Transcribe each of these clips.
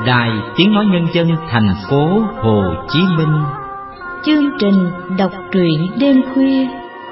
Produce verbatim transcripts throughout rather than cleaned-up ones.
Đài Tiếng Nói Nhân dân thành phố Hồ Chí Minh. Chương trình đọc truyện đêm khuya.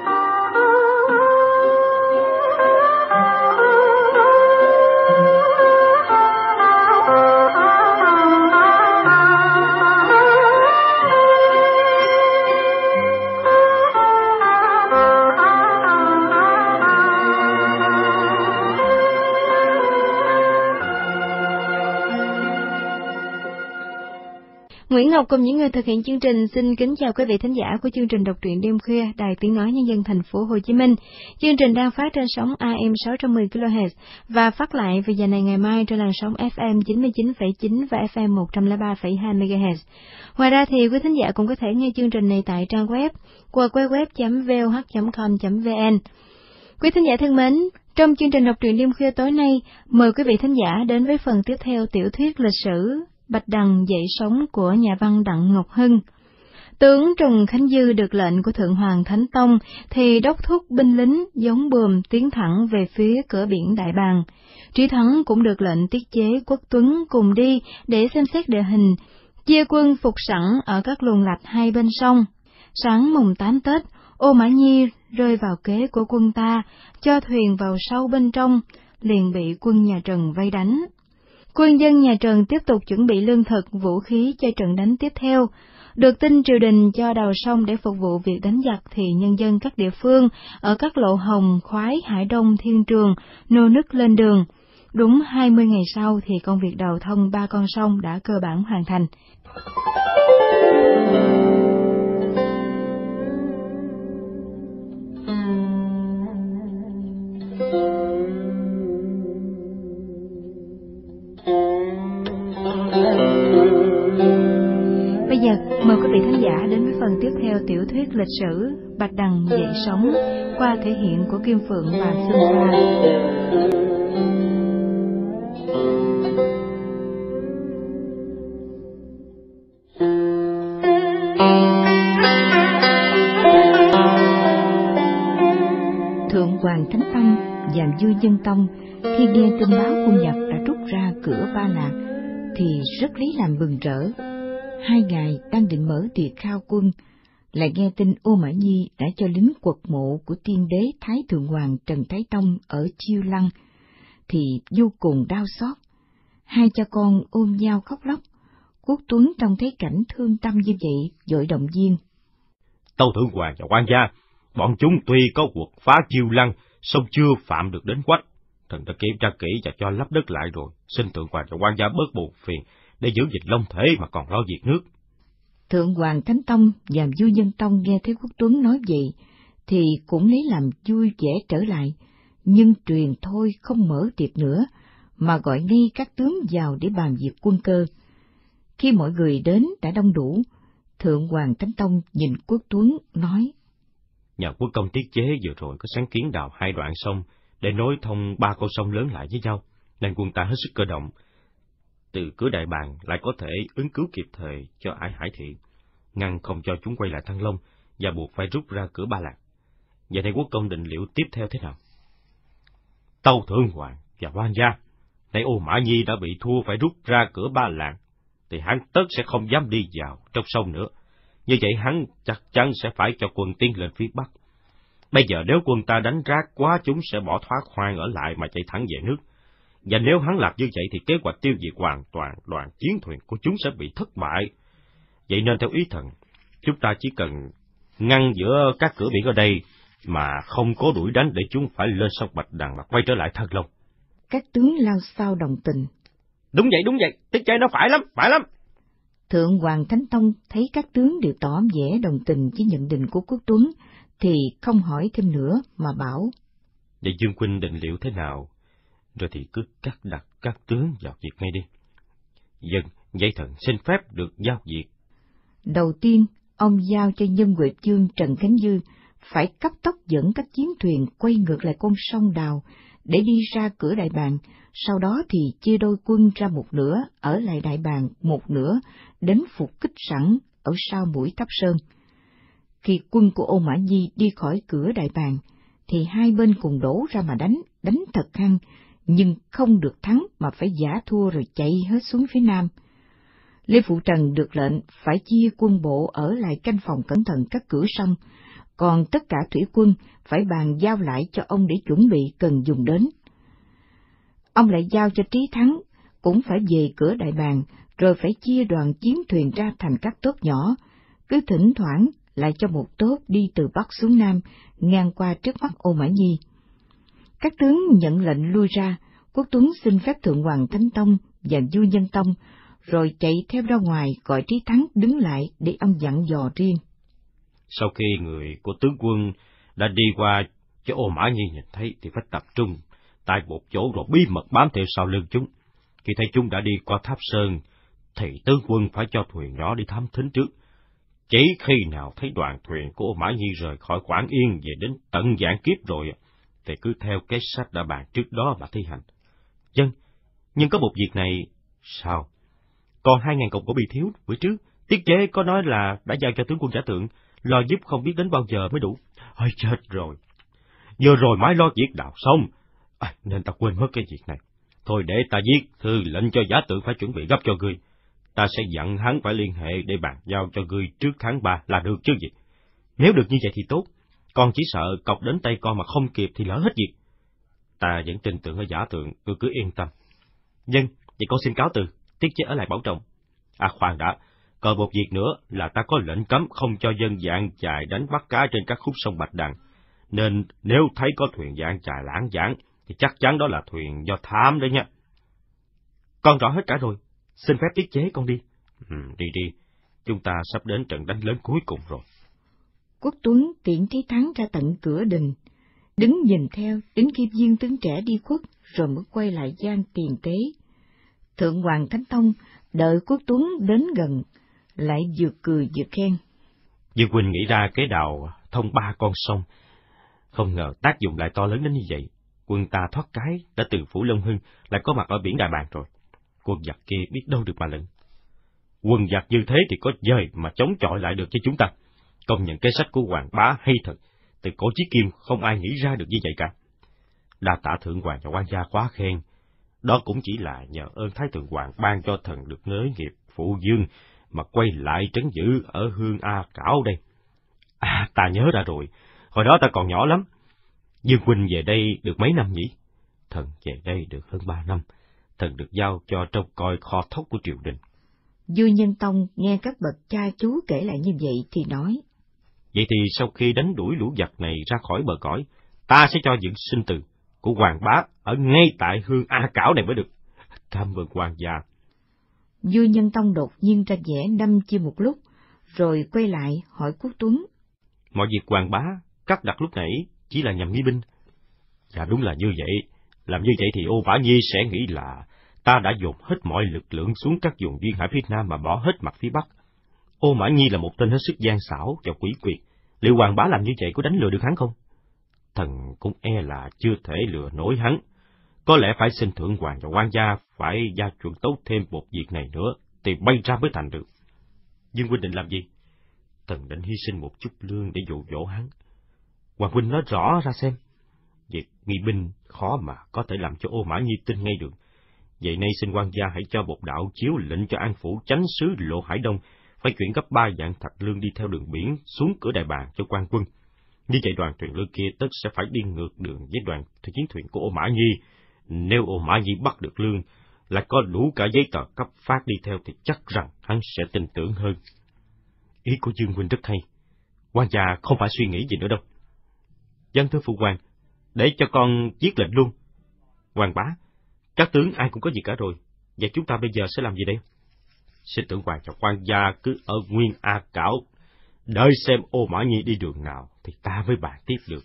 Nguyễn Ngọc cùng những người thực hiện chương trình xin kính chào quý vị thính giả của chương trình đọc truyện đêm khuya Đài Tiếng Nói Nhân dân thành phố Hồ Chí Minh. Chương trình đang phát trên sóng a em sáu trăm mười ki lô héc và phát lại vào giờ này ngày mai trên làn sóng ép em chín mươi chín phẩy chín và ép em một trăm lẻ ba phẩy hai mê ga héc. Ngoài ra thì quý thính giả cũng có thể nghe chương trình này tại trang web w w w chấm v o h chấm com chấm v n. Quý thính giả thân mến, trong chương trình đọc truyện đêm khuya tối nay, mời quý vị thính giả đến với phần tiếp theo tiểu thuyết lịch sử Bạch Đằng dậy sóng của nhà văn Đặng Ngọc Hưng. Tướng Trần Khánh Dư được lệnh của Thượng Hoàng Thánh Tông thì đốc thúc binh lính giống bườm tiến thẳng về phía cửa biển Đại Bàng. Trí Thắng cũng được lệnh tiết chế Quốc Tuấn cùng đi để xem xét địa hình, chia quân phục sẵn ở các luồng lạch hai bên sông. Sáng mùng tám Tết, Ô Mã Nhi rơi vào kế của quân ta, cho thuyền vào sâu bên trong, liền bị quân nhà Trần vây đánh. Quân dân nhà Trần tiếp tục chuẩn bị lương thực, vũ khí cho trận đánh tiếp theo. Được tin triều đình cho đào sông để phục vụ việc đánh giặc thì nhân dân các địa phương ở các lộ Hồng, Khoái, Hải Đông, Thiên Trường nô nức lên đường. Đúng hai mươi ngày sau thì công việc đào thông ba con sông đã cơ bản hoàn thành. Bây giờ, mời quý vị khán giả đến với phần tiếp theo tiểu thuyết lịch sử Bạch Đằng dậy sóng qua thể hiện của Kim Phượng và Xuân Hoa. Thượng Hoàng Thánh Tông và Vua Dân Tông khi nghe tin báo quân Nhật đã rút ra cửa Ba Lạc thì rất lấy làm mừng rỡ. Hai ngày đang định mở tiệc khao quân, lại nghe tin Ô Mã Nhi đã cho lính quật mộ của tiên đế Thái Thượng Hoàng Trần Thái Tông ở Chiêu Lăng, thì vô cùng đau xót. Hai cha con ôm nhau khóc lóc. Quốc Tuấn trông thấy cảnh thương tâm như vậy, vội động viên. Tâu Thượng Hoàng và quan gia, bọn chúng tuy có quật phá Chiêu Lăng, song chưa phạm được đến Quách. Thần đã kiểm tra kỹ và cho lấp đất lại rồi, xin Thượng Hoàng và quan gia bớt buồn phiền, để giữ gìn long thể mà còn lo việc nước. Thượng Hoàng Thánh Tông và Vua Nhân Tông nghe thấy Quốc Tuấn nói vậy, thì cũng lấy làm vui vẻ trở lại, nhưng truyền thôi không mở tiệc nữa, mà gọi ngay các tướng vào để bàn việc quân cơ. Khi mọi người đến đã đông đủ, Thượng Hoàng Thánh Tông nhìn Quốc Tuấn nói: Nhà quốc công tiết chế vừa rồi có sáng kiến đào hai đoạn sông để nối thông ba con sông lớn lại với nhau, nên quân ta hết sức cơ động. Từ cửa Đại Bàng lại có thể ứng cứu kịp thời cho ải Hải Thị, ngăn không cho chúng quay lại Thăng Long và buộc phải rút ra cửa Ba Lạc. Vậy nay quốc công định liệu tiếp theo thế nào? Tâu Thượng Hoàng và quan gia, nay Ô Mã Nhi đã bị thua phải rút ra cửa Ba Lạc, thì hắn tất sẽ không dám đi vào trong sông nữa. Như vậy hắn chắc chắn sẽ phải cho quân tiến lên phía Bắc. Bây giờ nếu quân ta đánh rác quá, chúng sẽ bỏ thoát khoan ở lại mà chạy thẳng về nước. Và nếu hắn làm như vậy thì kế hoạch tiêu diệt hoàn toàn đoàn chiến thuyền của chúng sẽ bị thất bại. Vậy nên theo ý thần, chúng ta chỉ cần ngăn giữa các cửa biển ở đây mà không có đuổi đánh để chúng phải lên sông Bạch Đằng mà quay trở lại Thăng Long. Các tướng lao xao đồng tình. Đúng vậy, đúng vậy, tiết chế nó phải lắm, phải lắm. Thượng Hoàng Thánh Tông thấy các tướng đều tỏ vẻ đồng tình với nhận định của Quốc Tuấn, thì không hỏi thêm nữa mà bảo: Vậy Dương Huynh định liệu thế nào? Rồi thì cứ cắt đặt các tướng vào việc ngay đi. Dân, dây thần xin phép được giao việc. Đầu tiên, ông giao cho Nhân Huệ Chương Trần Khánh Dư phải cấp tốc dẫn các chiến thuyền quay ngược lại con sông Đào để đi ra cửa Đại Bàng, sau đó thì chia đôi quân ra một nửa ở lại Đại Bàng, một nửa đến phục kích sẵn ở sau mũi Tháp Sơn. Khi quân của Ô Mã Nhi đi khỏi cửa Đại Bàng, thì hai bên cùng đổ ra mà đánh, đánh thật hăng, nhưng không được thắng mà phải giả thua rồi chạy hết xuống phía nam. Lê Phụ Trần được lệnh phải chia quân bộ ở lại canh phòng cẩn thận các cửa sông, còn tất cả thủy quân phải bàn giao lại cho ông để chuẩn bị cần dùng đến. Ông lại giao cho Trí Thắng cũng phải về cửa Đại Bàng, rồi phải chia đoàn chiến thuyền ra thành các tốp nhỏ, cứ thỉnh thoảng lại cho một tốp đi từ Bắc xuống Nam, ngang qua trước mắt Ô Mã Nhi. Các tướng nhận lệnh lui ra, Quốc Tuấn xin phép Thượng Hoàng Thánh Tông và Du Nhân Tông, rồi chạy theo ra ngoài gọi Trí Thắng đứng lại để ông dặn dò riêng. Sau khi người của tướng quân đã đi qua cho Ô Mã Nhi nhìn thấy thì phải tập trung tại một chỗ rồi bí mật bám theo sau lưng chúng. Khi thấy chúng đã đi qua Tháp Sơn, thì tướng quân phải cho thuyền nhỏ đi thám thính trước. Chỉ khi nào thấy đoàn thuyền của Ô Mã Nhi rời khỏi Quảng Yên về đến tận Vạn Kiếp rồi, thì cứ theo cái sách đã bàn trước đó mà thi hành. Dân, nhưng có một việc này, sao? Còn hai ngàn cọc gỗ bị thiếu, bữa trước, tiết chế có nói là đã giao cho tướng quân Giả Tượng, lo giúp không biết đến bao giờ mới đủ. Ôi chết rồi, vừa rồi mới lo việc đào xong, à, nên ta quên mất cái việc này. Thôi để ta viết thư lệnh cho Giả Tượng phải chuẩn bị gấp cho ngươi. Ta sẽ dặn hắn phải liên hệ để bàn giao cho ngươi trước tháng ba là được chứ gì. Nếu được như vậy thì tốt, con chỉ sợ cọc đến tay con mà không kịp thì lỡ hết việc. Ta vẫn tin tưởng ở Giả Tượng, ngươi cứ yên tâm. Dân, vậy con xin cáo từ, tiết chế ở lại bảo trọng. À khoan đã, còn một việc nữa là ta có lệnh cấm không cho dân dạng chài đánh bắt cá trên các khúc sông Bạch Đằng, nên nếu thấy có thuyền dạng chài lãng giảng thì chắc chắn đó là thuyền do thám đấy nha. Con rõ hết cả rồi, xin phép tiết chế con đi. Ừ, đi đi, chúng ta sắp đến trận đánh lớn cuối cùng rồi. Quốc Tuấn tiễn Trí Thắng ra tận cửa đình, đứng nhìn theo đến khi viên tướng trẻ đi khuất, rồi mới quay lại gian tiền tế. Thượng Hoàng Thánh Tông đợi Quốc Tuấn đến gần, lại vừa cười vừa khen. Dương huynh nghĩ ra kế đào thông ba con sông, không ngờ tác dụng lại to lớn đến như vậy. Quân ta thoát cái đã từ Phủ Long Hưng lại có mặt ở biển Đại Bàng rồi. Quân giặc kia biết đâu được mà lệnh. Quân giặc như thế thì có dời mà chống chọi lại được với chúng ta. Công nhận cái sách của Hoàng Bá hay thật, từ cổ chí kim không ai nghĩ ra được như vậy cả. Đa tạ Thượng Hoàng và quan gia quá khen. Đó cũng chỉ là nhờ ơn Thái Thượng Hoàng ban cho thần được nới nghiệp phụ dương mà quay lại trấn giữ ở Hương A Cảo đây. À, ta nhớ ra rồi, hồi đó ta còn nhỏ lắm. Dương huynh về đây được mấy năm nhỉ? Thần về đây được hơn ba năm, thần được giao cho trông coi kho thóc của triều đình. Du Nhân Tông nghe các bậc cha chú kể lại như vậy thì nói. Vậy thì sau khi đánh đuổi lũ giặc này ra khỏi bờ cõi, ta sẽ cho dựng sinh tử của Hoàng Bá ở ngay tại Hương A Cảo này mới được. Cảm ơn hoàng gia. Du Nhân Tông đột nhiên ra vẻ đăm chiêu một lúc, rồi quay lại hỏi Quốc Tuấn. Mọi việc Hoàng Bá cắt đặt lúc nãy chỉ là nhằm nghi binh. Dạ đúng là như vậy. Làm như vậy thì Ô Mã Nhi sẽ nghĩ là ta đã dồn hết mọi lực lượng xuống các vùng duyên hải phía Nam mà bỏ hết mặt phía Bắc. Ô Mã Nhi là một tên hết sức gian xảo và quỷ quyệt. Liệu Hoàng Bá làm như vậy có đánh lừa được hắn không? Thần cũng e là chưa thể lừa nổi hắn. Có lẽ phải xin Thượng Hoàng và quan gia phải gia chuẩn tốt thêm một việc này nữa, thì bay ra mới thành được. Dương huynh định làm gì? Thần định hy sinh một chút lương để dụ dỗ hắn. Hoàng huynh nói rõ ra xem. Việc nghi binh khó mà có thể làm cho Ô Mã Nhi tin ngay được. Vậy nay xin quan gia hãy cho một đạo chiếu lệnh cho An Phủ chánh sứ Lộ Hải Đông phải chuyển gấp ba vạn thạch lương đi theo đường biển xuống cửa Đại Bàng cho quan quân. Như vậy đoàn thuyền lương kia tất sẽ phải đi ngược đường với đoàn chiến thuyền của Ô Mã Nhi. Nếu Ô Mã Nhi bắt được lương, lại có đủ cả giấy tờ cấp phát đi theo thì chắc rằng hắn sẽ tin tưởng hơn. Ý của Dương huynh rất hay. Quan gia không phải suy nghĩ gì nữa đâu. Dân thưa phụ hoàng, để cho con viết lệnh luôn. Hoàng Bá, các tướng ai cũng có việc cả rồi, vậy chúng ta bây giờ sẽ làm gì đây? Xin Thượng Hoàng cho quan gia cứ ở nguyên A Cảo, đợi xem Ô Mã Nhi đi đường nào thì ta mới bàn tiếp được.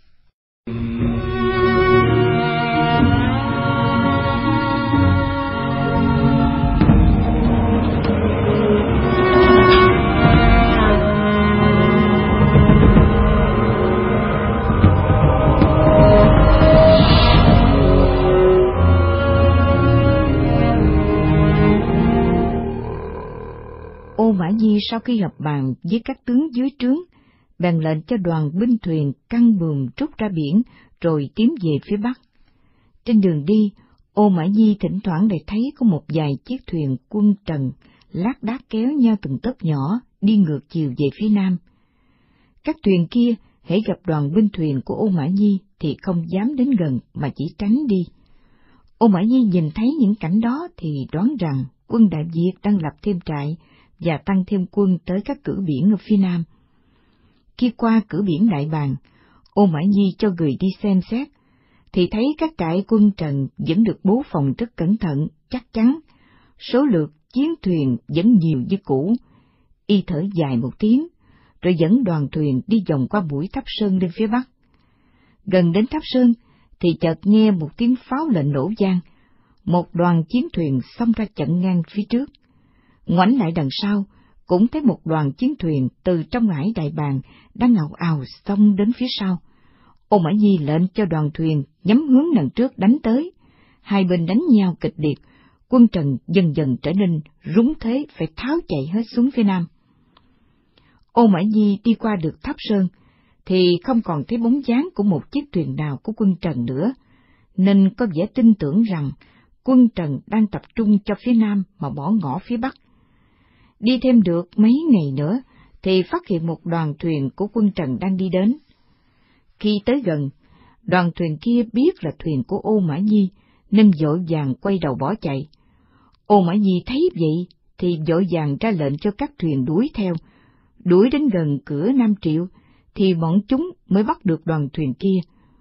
Ô Mã Nhi sau khi họp bàn với các tướng dưới trướng, bèn lệnh cho đoàn binh thuyền căng buồm trút ra biển, rồi tiến về phía bắc. Trên đường đi, Ô Mã Nhi thỉnh thoảng lại thấy có một vài chiếc thuyền quân Trần lác đác kéo nhau từng tấc nhỏ, đi ngược chiều về phía nam. Các thuyền kia hễ gặp đoàn binh thuyền của Ô Mã Nhi thì không dám đến gần mà chỉ tránh đi. Ô Mã Nhi nhìn thấy những cảnh đó thì đoán rằng quân Đại Việt đang lập thêm trại và tăng thêm quân tới các cửa biển ở phía nam. Khi qua cửa biển Đại Bàng, Ô Mã Nhi cho người đi xem xét, thì thấy các trại quân Trần vẫn được bố phòng rất cẩn thận, chắc chắn, số lượt chiến thuyền vẫn nhiều như cũ. Y thở dài một tiếng, rồi dẫn đoàn thuyền đi vòng qua mũi Tháp Sơn lên phía bắc. Gần đến Tháp Sơn, thì chợt nghe một tiếng pháo lệnh nổ vang, một đoàn chiến thuyền xông ra chặn ngang phía trước. Ngoảnh lại đằng sau, cũng thấy một đoàn chiến thuyền từ trong ải Đại Bàng đang ào ào xông đến phía sau. Ô Mã Nhi lệnh cho đoàn thuyền nhắm hướng đằng trước đánh tới. Hai bên đánh nhau kịch liệt, quân Trần dần dần trở nên rúng thế, phải tháo chạy hết xuống phía nam. Ô Mã Nhi đi qua được Tháp Sơn, thì không còn thấy bóng dáng của một chiếc thuyền nào của quân Trần nữa, nên có vẻ tin tưởng rằng quân Trần đang tập trung cho phía nam mà bỏ ngỏ phía bắc. Đi thêm được mấy ngày nữa, thì phát hiện một đoàn thuyền của quân Trần đang đi đến. Khi tới gần, đoàn thuyền kia biết là thuyền của Ô Mã Nhi, nên vội vàng quay đầu bỏ chạy. Ô Mã Nhi thấy vậy, thì vội vàng ra lệnh cho các thuyền đuổi theo. Đuổi đến gần cửa Nam Triệu, thì bọn chúng mới bắt được đoàn thuyền kia.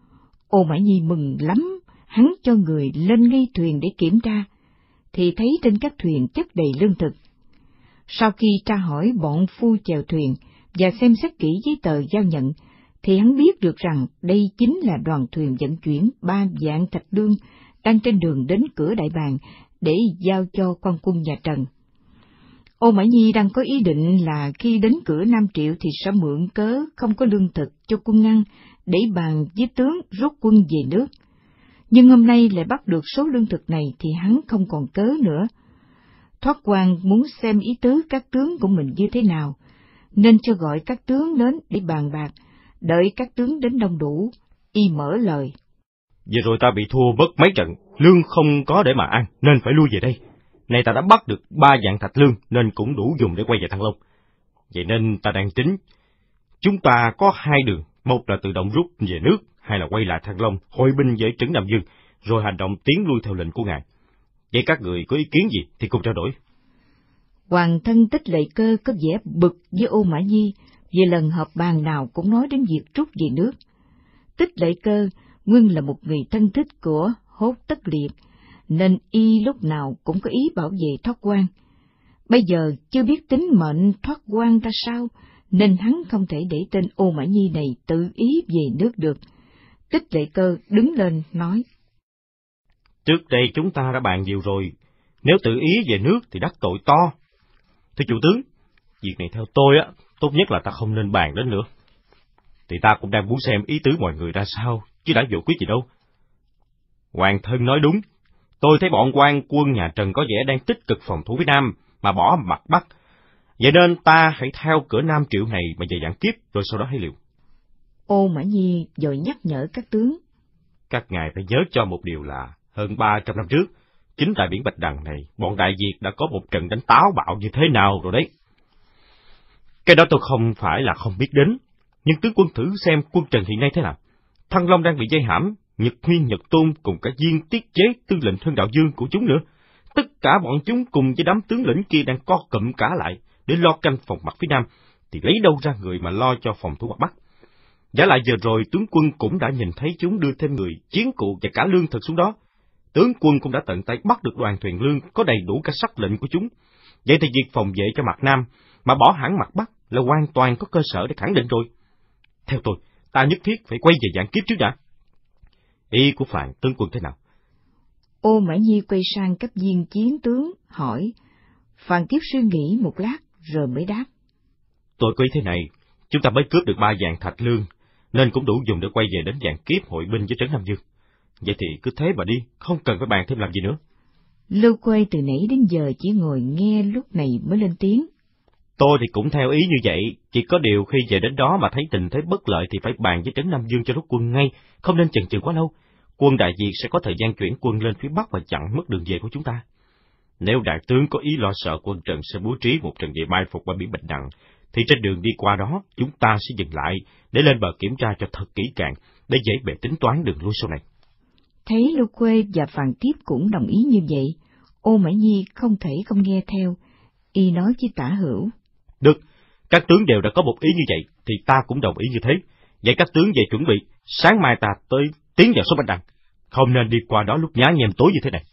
Ô Mã Nhi mừng lắm, hắn cho người lên ngay thuyền để kiểm tra, thì thấy trên các thuyền chất đầy lương thực. Sau khi tra hỏi bọn phu chèo thuyền và xem xét kỹ giấy tờ giao nhận, thì hắn biết được rằng đây chính là đoàn thuyền vận chuyển ba vạn thạch lương đang trên đường đến cửa Đại Bàng để giao cho quan quân nhà Trần. Ô Mã Nhi đang có ý định là khi đến cửa Nam Triệu thì sẽ mượn cớ không có lương thực cho quân Ngăn để bàn với tướng rút quân về nước. Nhưng hôm nay lại bắt được số lương thực này thì hắn không còn cớ nữa. Thoát Quan muốn xem ý tứ các tướng của mình như thế nào, nên cho gọi các tướng đến để bàn bạc, đợi các tướng đến đông đủ, y mở lời. Vừa rồi ta bị thua mất mấy trận, lương không có để mà ăn, nên phải lui về đây. Nay ta đã bắt được ba vạn thạch lương, nên cũng đủ dùng để quay về Thăng Long. Vậy nên ta đang tính, chúng ta có hai đường, một là tự động rút về nước, hai là quay lại Thăng Long, hội binh với Trấn Nam Dương, rồi hành động tiến lui theo lệnh của ngài. Vậy các người có ý kiến gì thì cùng trao đổi. Hoàng thân Tích Lệ Cơ có vẻ bực với Ô Mã Nhi, vì lần họp bàn nào cũng nói đến việc rút về nước. Tích Lệ Cơ nguyên là một người thân thích của Hốt Tất Liệt, nên y lúc nào cũng có ý bảo vệ Thoát Quan. Bây giờ chưa biết tính mệnh Thoát Quan ra sao, nên hắn không thể để tên Ô Mã Nhi này tự ý về nước được. Tích Lệ Cơ đứng lên nói. Trước đây chúng ta đã bàn nhiều rồi, nếu tự ý về nước thì đắc tội to. Thưa chủ tướng, việc này theo tôi á, tốt nhất là ta không nên bàn đến nữa. Thì ta cũng đang muốn xem ý tứ mọi người ra sao, chứ đã vô quyết gì đâu. Hoàng thân nói đúng, tôi thấy bọn quan quân nhà Trần có vẻ đang tích cực phòng thủ phía Nam, mà bỏ mặt Bắc. Vậy nên ta hãy theo cửa Nam Triệu này mà về dặn kiếp, rồi sau đó hãy liệu. Ô Mã Nhi rồi nhắc nhở các tướng. Các ngài phải nhớ cho một điều là, hơn ba trăm năm trước, chính tại biển Bạch Đằng này, bọn Đại Việt đã có một trận đánh táo bạo như thế nào rồi đấy. Cái đó tôi không phải là không biết đến, nhưng tướng quân thử xem quân Trần hiện nay thế nào. Thăng Long đang bị dây hãm, Nhật Huyên, Nhật Tôn cùng cả viên tiết chế tư lệnh Hưng Đạo Dương của chúng nữa. Tất cả bọn chúng cùng với đám tướng lĩnh kia đang co cụm cả lại để lo canh phòng mặt phía Nam, thì lấy đâu ra người mà lo cho phòng thủ mặt Bắc. Giả lại giờ rồi tướng quân cũng đã nhìn thấy chúng đưa thêm người, chiến cụ và cả lương thực xuống đó. Tướng quân cũng đã tận tay bắt được đoàn thuyền lương có đầy đủ cả sắc lệnh của chúng. Vậy thì việc phòng vệ cho mặt Nam mà bỏ hẳn mặt Bắc là hoàn toàn có cơ sở để khẳng định rồi. Theo tôi, ta nhất thiết phải quay về giảng kiếp trước đã. Ý của Phàn tướng quân thế nào? Ô Mã Nhi quay sang các viên chiến tướng hỏi. Phàn tiếp suy nghĩ một lát rồi mới đáp. Tôi có ý thế này, chúng ta mới cướp được ba vạn thạch lương, nên cũng đủ dùng để quay về đến giảng kiếp hội binh với Trấn Nam Dương. Vậy thì cứ thế mà đi, không cần phải bàn thêm làm gì nữa. Lưu Quê từ nãy đến giờ chỉ ngồi nghe, lúc này mới lên tiếng. Tôi thì cũng theo ý như vậy, chỉ có điều khi về đến đó mà thấy tình thế bất lợi thì phải bàn với Trấn Nam Dương cho rút quân ngay, không nên chần chừ quá lâu. Quân Đại Việt sẽ có thời gian chuyển quân lên phía Bắc và chặn mất đường về của chúng ta. Nếu đại tướng có ý lo sợ quân Trần sẽ bố trí một trận địa mai phục ở biển Bạch Đằng, thì trên đường đi qua đó chúng ta sẽ dừng lại để lên bờ kiểm tra cho thật kỹ càng, để dễ bề tính toán đường lui sau này. Thấy Lưu Quê và Phàn Tiếp cũng đồng ý như vậy, Ô Mã Nhi không thể không nghe theo. Y nói với Tả Hữu: Được, các tướng đều đã có một ý như vậy, thì ta cũng đồng ý như thế. Vậy các tướng về chuẩn bị, sáng mai ta tới tiến vào số Bạch Đằng, không nên đi qua đó lúc nhá nhem tối như thế này.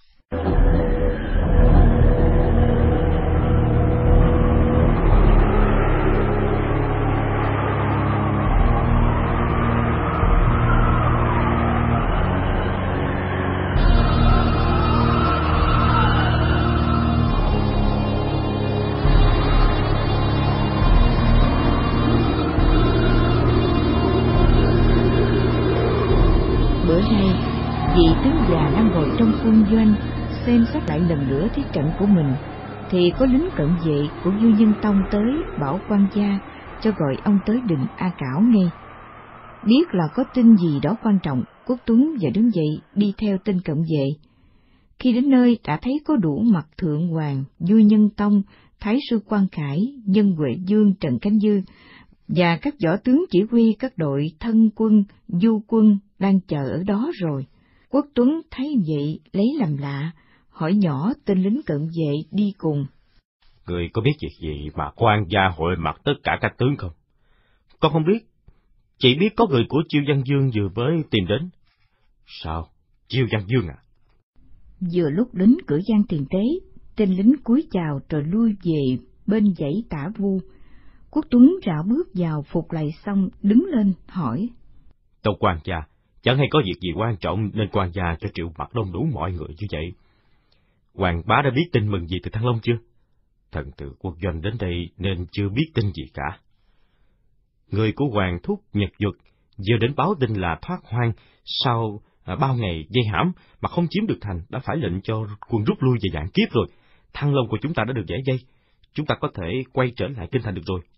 Vị tướng già đang ngồi trong quân doanh xem xét lại lần nữa thế trận của mình, thì có lính cận vệ của Vua Nhân Tông tới bảo quan gia cho gọi ông tới đình A Cảo ngay. Biết là có tin gì đó quan trọng, Quốc Tuấn và đứng dậy đi theo tên cận vệ. Khi đến nơi đã thấy có đủ mặt Thượng Hoàng, Vua Nhân Tông, Thái sư Quan Khải, Nhân Huệ Dương Trần Khánh Dư và các võ tướng chỉ huy các đội thân quân, du quân đang chờ ở đó rồi. Quốc Tuấn thấy vậy lấy làm lạ, hỏi nhỏ tên lính cận vệ đi cùng: Người có biết việc gì mà quan gia hội mặt tất cả các tướng không? Con không biết, chỉ biết có người của Chiêu Văn Dương vừa mới tìm đến. Sao? Chiêu Văn Dương à? Vừa lúc đến cửa gian tiền tế, tên lính cúi chào rồi lui về bên dãy Tả Vu. Quốc Tuấn rảo bước vào phục lại xong đứng lên hỏi: Tâu quan gia, chẳng hay có việc gì quan trọng nên quan gia cho triệu mặt đông đủ mọi người như vậy. Hoàng bá đã biết tin mừng gì từ Thăng Long chưa? Thần từ quốc doanh đến đây nên chưa biết tin gì cả. Người của Hoàng thúc Nhật Duật vừa đến báo tin là thoát hoang sau à, bao ngày dây hãm mà không chiếm được thành, đã phải lệnh cho quân rút lui về Vạn Kiếp rồi. Thăng Long của chúng ta đã được giải dây, chúng ta có thể quay trở lại kinh thành được rồi.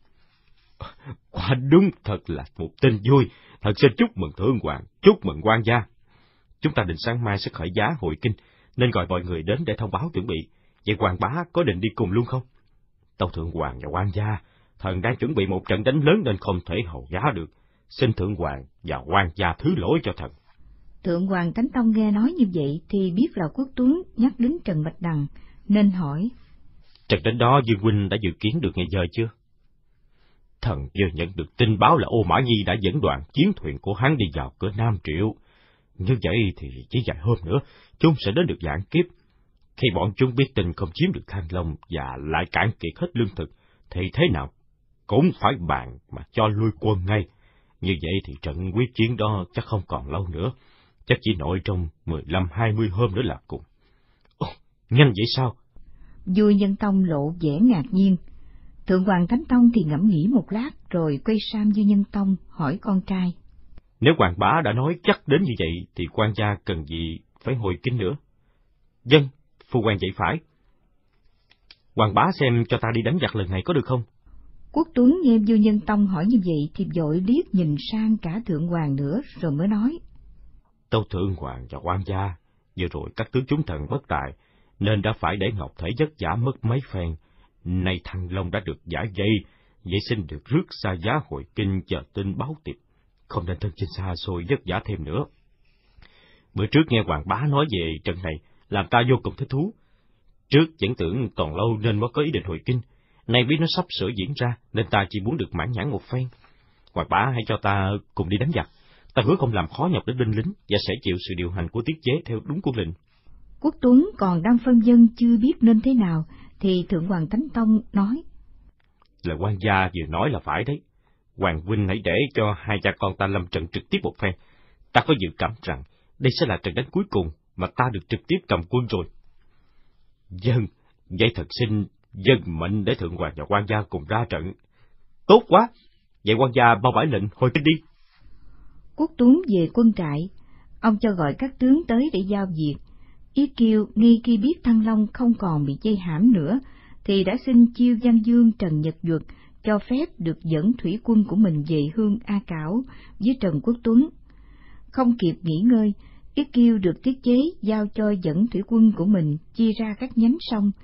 Quả đúng thật là một tin vui, thật xin chúc mừng Thượng Hoàng, chúc mừng quan gia. Chúng ta định sáng mai sẽ khởi giá hội kinh, nên gọi mọi người đến để thông báo chuẩn bị. Vậy Hoàng bá có định đi cùng luôn không? Tâu Thượng Hoàng và quan gia, thần đang chuẩn bị một trận đánh lớn nên không thể hầu giá được. Xin Thượng Hoàng và quan gia thứ lỗi cho thần. Thượng Hoàng Thánh Tông nghe nói như vậy thì biết là Quốc Tuấn nhắc đến Trần Bạch Đằng, nên hỏi: Trận đánh đó Dương huynh đã dự kiến được ngày giờ chưa? Thần vừa nhận được tin báo là Ô Mã Nhi đã dẫn đoàn chiến thuyền của hắn đi vào cửa Nam Triệu. Như vậy thì chỉ vài hôm nữa, chúng sẽ đến được Vạn Kiếp. Khi bọn chúng biết tin không chiếm được Thăng Long và lại cạn kiệt hết lương thực, thì thế nào cũng phải bàn mà cho lui quân ngay. Như vậy thì trận quyết chiến đó chắc không còn lâu nữa, chắc chỉ nội trong mười lăm hai mươi hôm nữa là cùng. Ồ, nhanh vậy sao? Vua Nhân Tông lộ vẻ ngạc nhiên. Thượng Hoàng Thánh Tông thì ngẫm nghĩ một lát rồi quay sang Vua Nhân Tông hỏi con trai: Nếu Hoàng bá đã nói chắc đến như vậy thì quan gia cần gì phải hồi kinh nữa? Dân, phu quan vậy phải. Hoàng bá xem cho ta đi đánh giặc lần này có được không? Quốc Tuấn nghe Vua Nhân Tông hỏi như vậy thì vội liếc nhìn sang cả Thượng Hoàng nữa rồi mới nói: Tâu Thượng Hoàng và quan gia, vừa rồi các tướng chúng thần bất tài nên đã phải để Ngọc Thể vất vả mất mấy phen. Nay Thăng Long đã được giải dây, vậy xin được rước xa giá hội kinh chờ tin báo tiếp, không nên thân chinh xa xôi vất vả thêm nữa. Bữa trước nghe Hoàng bá nói về trận này, làm ta vô cùng thích thú. Trước vẫn tưởng còn lâu nên mới có ý định hội kinh, nay biết nó sắp sửa diễn ra nên ta chỉ muốn được mãn nhãn một phen. Hoàng bá hãy cho ta cùng đi đánh giặc, ta hứa không làm khó nhọc đến binh lính và sẽ chịu sự điều hành của tiết chế theo đúng quân lệnh. Quốc Tuấn còn đang phân vân chưa biết nên thế nào, thì Thượng Hoàng Thánh Tông nói: Lời quan gia vừa nói là phải đấy. Hoàng huynh hãy để cho hai cha con ta lâm trận trực tiếp một phen. Ta có dự cảm rằng đây sẽ là trận đánh cuối cùng mà ta được trực tiếp cầm quân rồi. Dân, vậy thật xin dân mệnh để Thượng Hoàng và quan gia cùng ra trận. Tốt quá, vậy quan gia bao bãi lệnh hồi kinh đi. Quốc Tuấn về quân trại, ông cho gọi các tướng tới để giao việc. Yết Kiêu ngay khi biết Thăng Long không còn bị dây hãm nữa, thì đã xin Chiêu Văn Dương Trần Nhật Duật cho phép được dẫn thủy quân của mình về Hương A Cảo với Trần Quốc Tuấn. Không kịp nghỉ ngơi, Yết Kiêu được tiết chế giao cho dẫn thủy quân của mình chia ra các nhánh sông,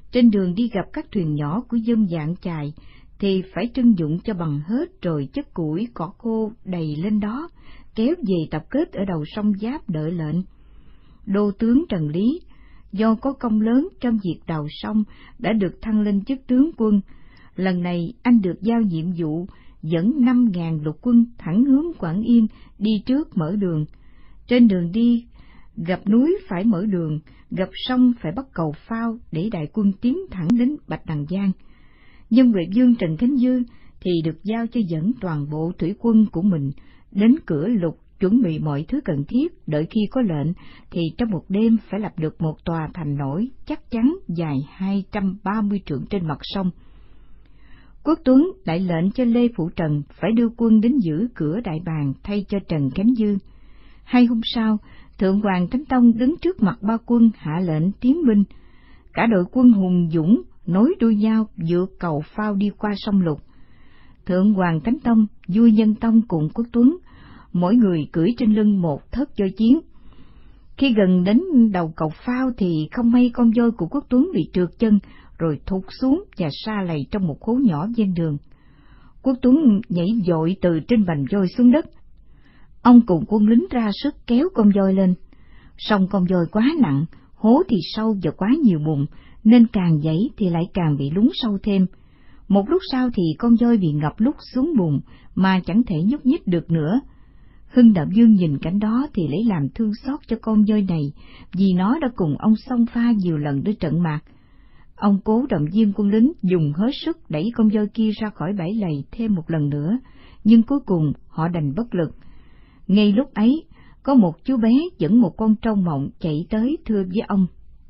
Trên đường đi gặp các thuyền nhỏ của dân dạng chài, thì phải trưng dụng cho bằng hết rồi chất củi cỏ khô đầy lên đó, kéo về tập kết ở đầu sông Giáp đợi lệnh. Đô tướng Trần Lý, do có công lớn trong việc đào sông, đã được thăng lên chức tướng quân. Lần này anh được giao nhiệm vụ dẫn năm ngàn lục quân thẳng hướng Quảng Yên, đi trước mở đường. Trên đường đi, gặp núi phải mở đường, gặp sông phải bắt cầu phao để đại quân tiến thẳng đến Bạch Đằng Giang. Nhân Huệ Vương Trần Khánh Dư thì được giao cho dẫn toàn bộ thủy quân của mình đến cửa lục, chuẩn bị mọi thứ cần thiết, đợi khi có lệnh thì trong một đêm phải lập được một tòa thành nổi chắc chắn dài hai trăm ba mươi trượng trên mặt sông. Quốc Tuấn lại lệnh cho Lê Phụ Trần phải đưa quân đến giữ cửa Đại Bàng thay cho Trần Khánh Dư. Hai hôm sau, Thượng Hoàng Thánh Tông đứng trước mặt ba quân hạ lệnh tiến binh. Cả đội quân hùng dũng nối đuôi nhau vượt cầu phao đi qua sông Lục. Thượng Hoàng Thánh Tông, Vua Nhân Tông cùng Quốc Tuấn, mỗi người cưỡi trên lưng một thớt voi chiến. Khi gần đến đầu cầu phao thì không may con voi của Quốc Tuấn bị trượt chân, rồi thụt xuống và sa lầy trong một hố nhỏ ven đường. Quốc Tuấn nhảy vội từ trên bành voi xuống đất. Ông cùng quân lính ra sức kéo con voi lên. Song con voi quá nặng, hố thì sâu và quá nhiều bùn, nên càng giãy thì lại càng bị lún sâu thêm. Một lúc sau thì con voi bị ngập lút xuống bùn mà chẳng thể nhúc nhích được nữa. Hưng Đạo Vương nhìn cảnh đó thì lấy làm thương xót cho con voi này, vì nó đã cùng ông xông pha nhiều lần để trận mạc. Ông cố động viên quân lính dùng hết sức đẩy con voi kia ra khỏi bãi lầy thêm một lần nữa, nhưng cuối cùng họ đành bất lực. Ngay lúc ấy, có một chú bé dẫn một con trâu mộng chạy tới thưa với ông: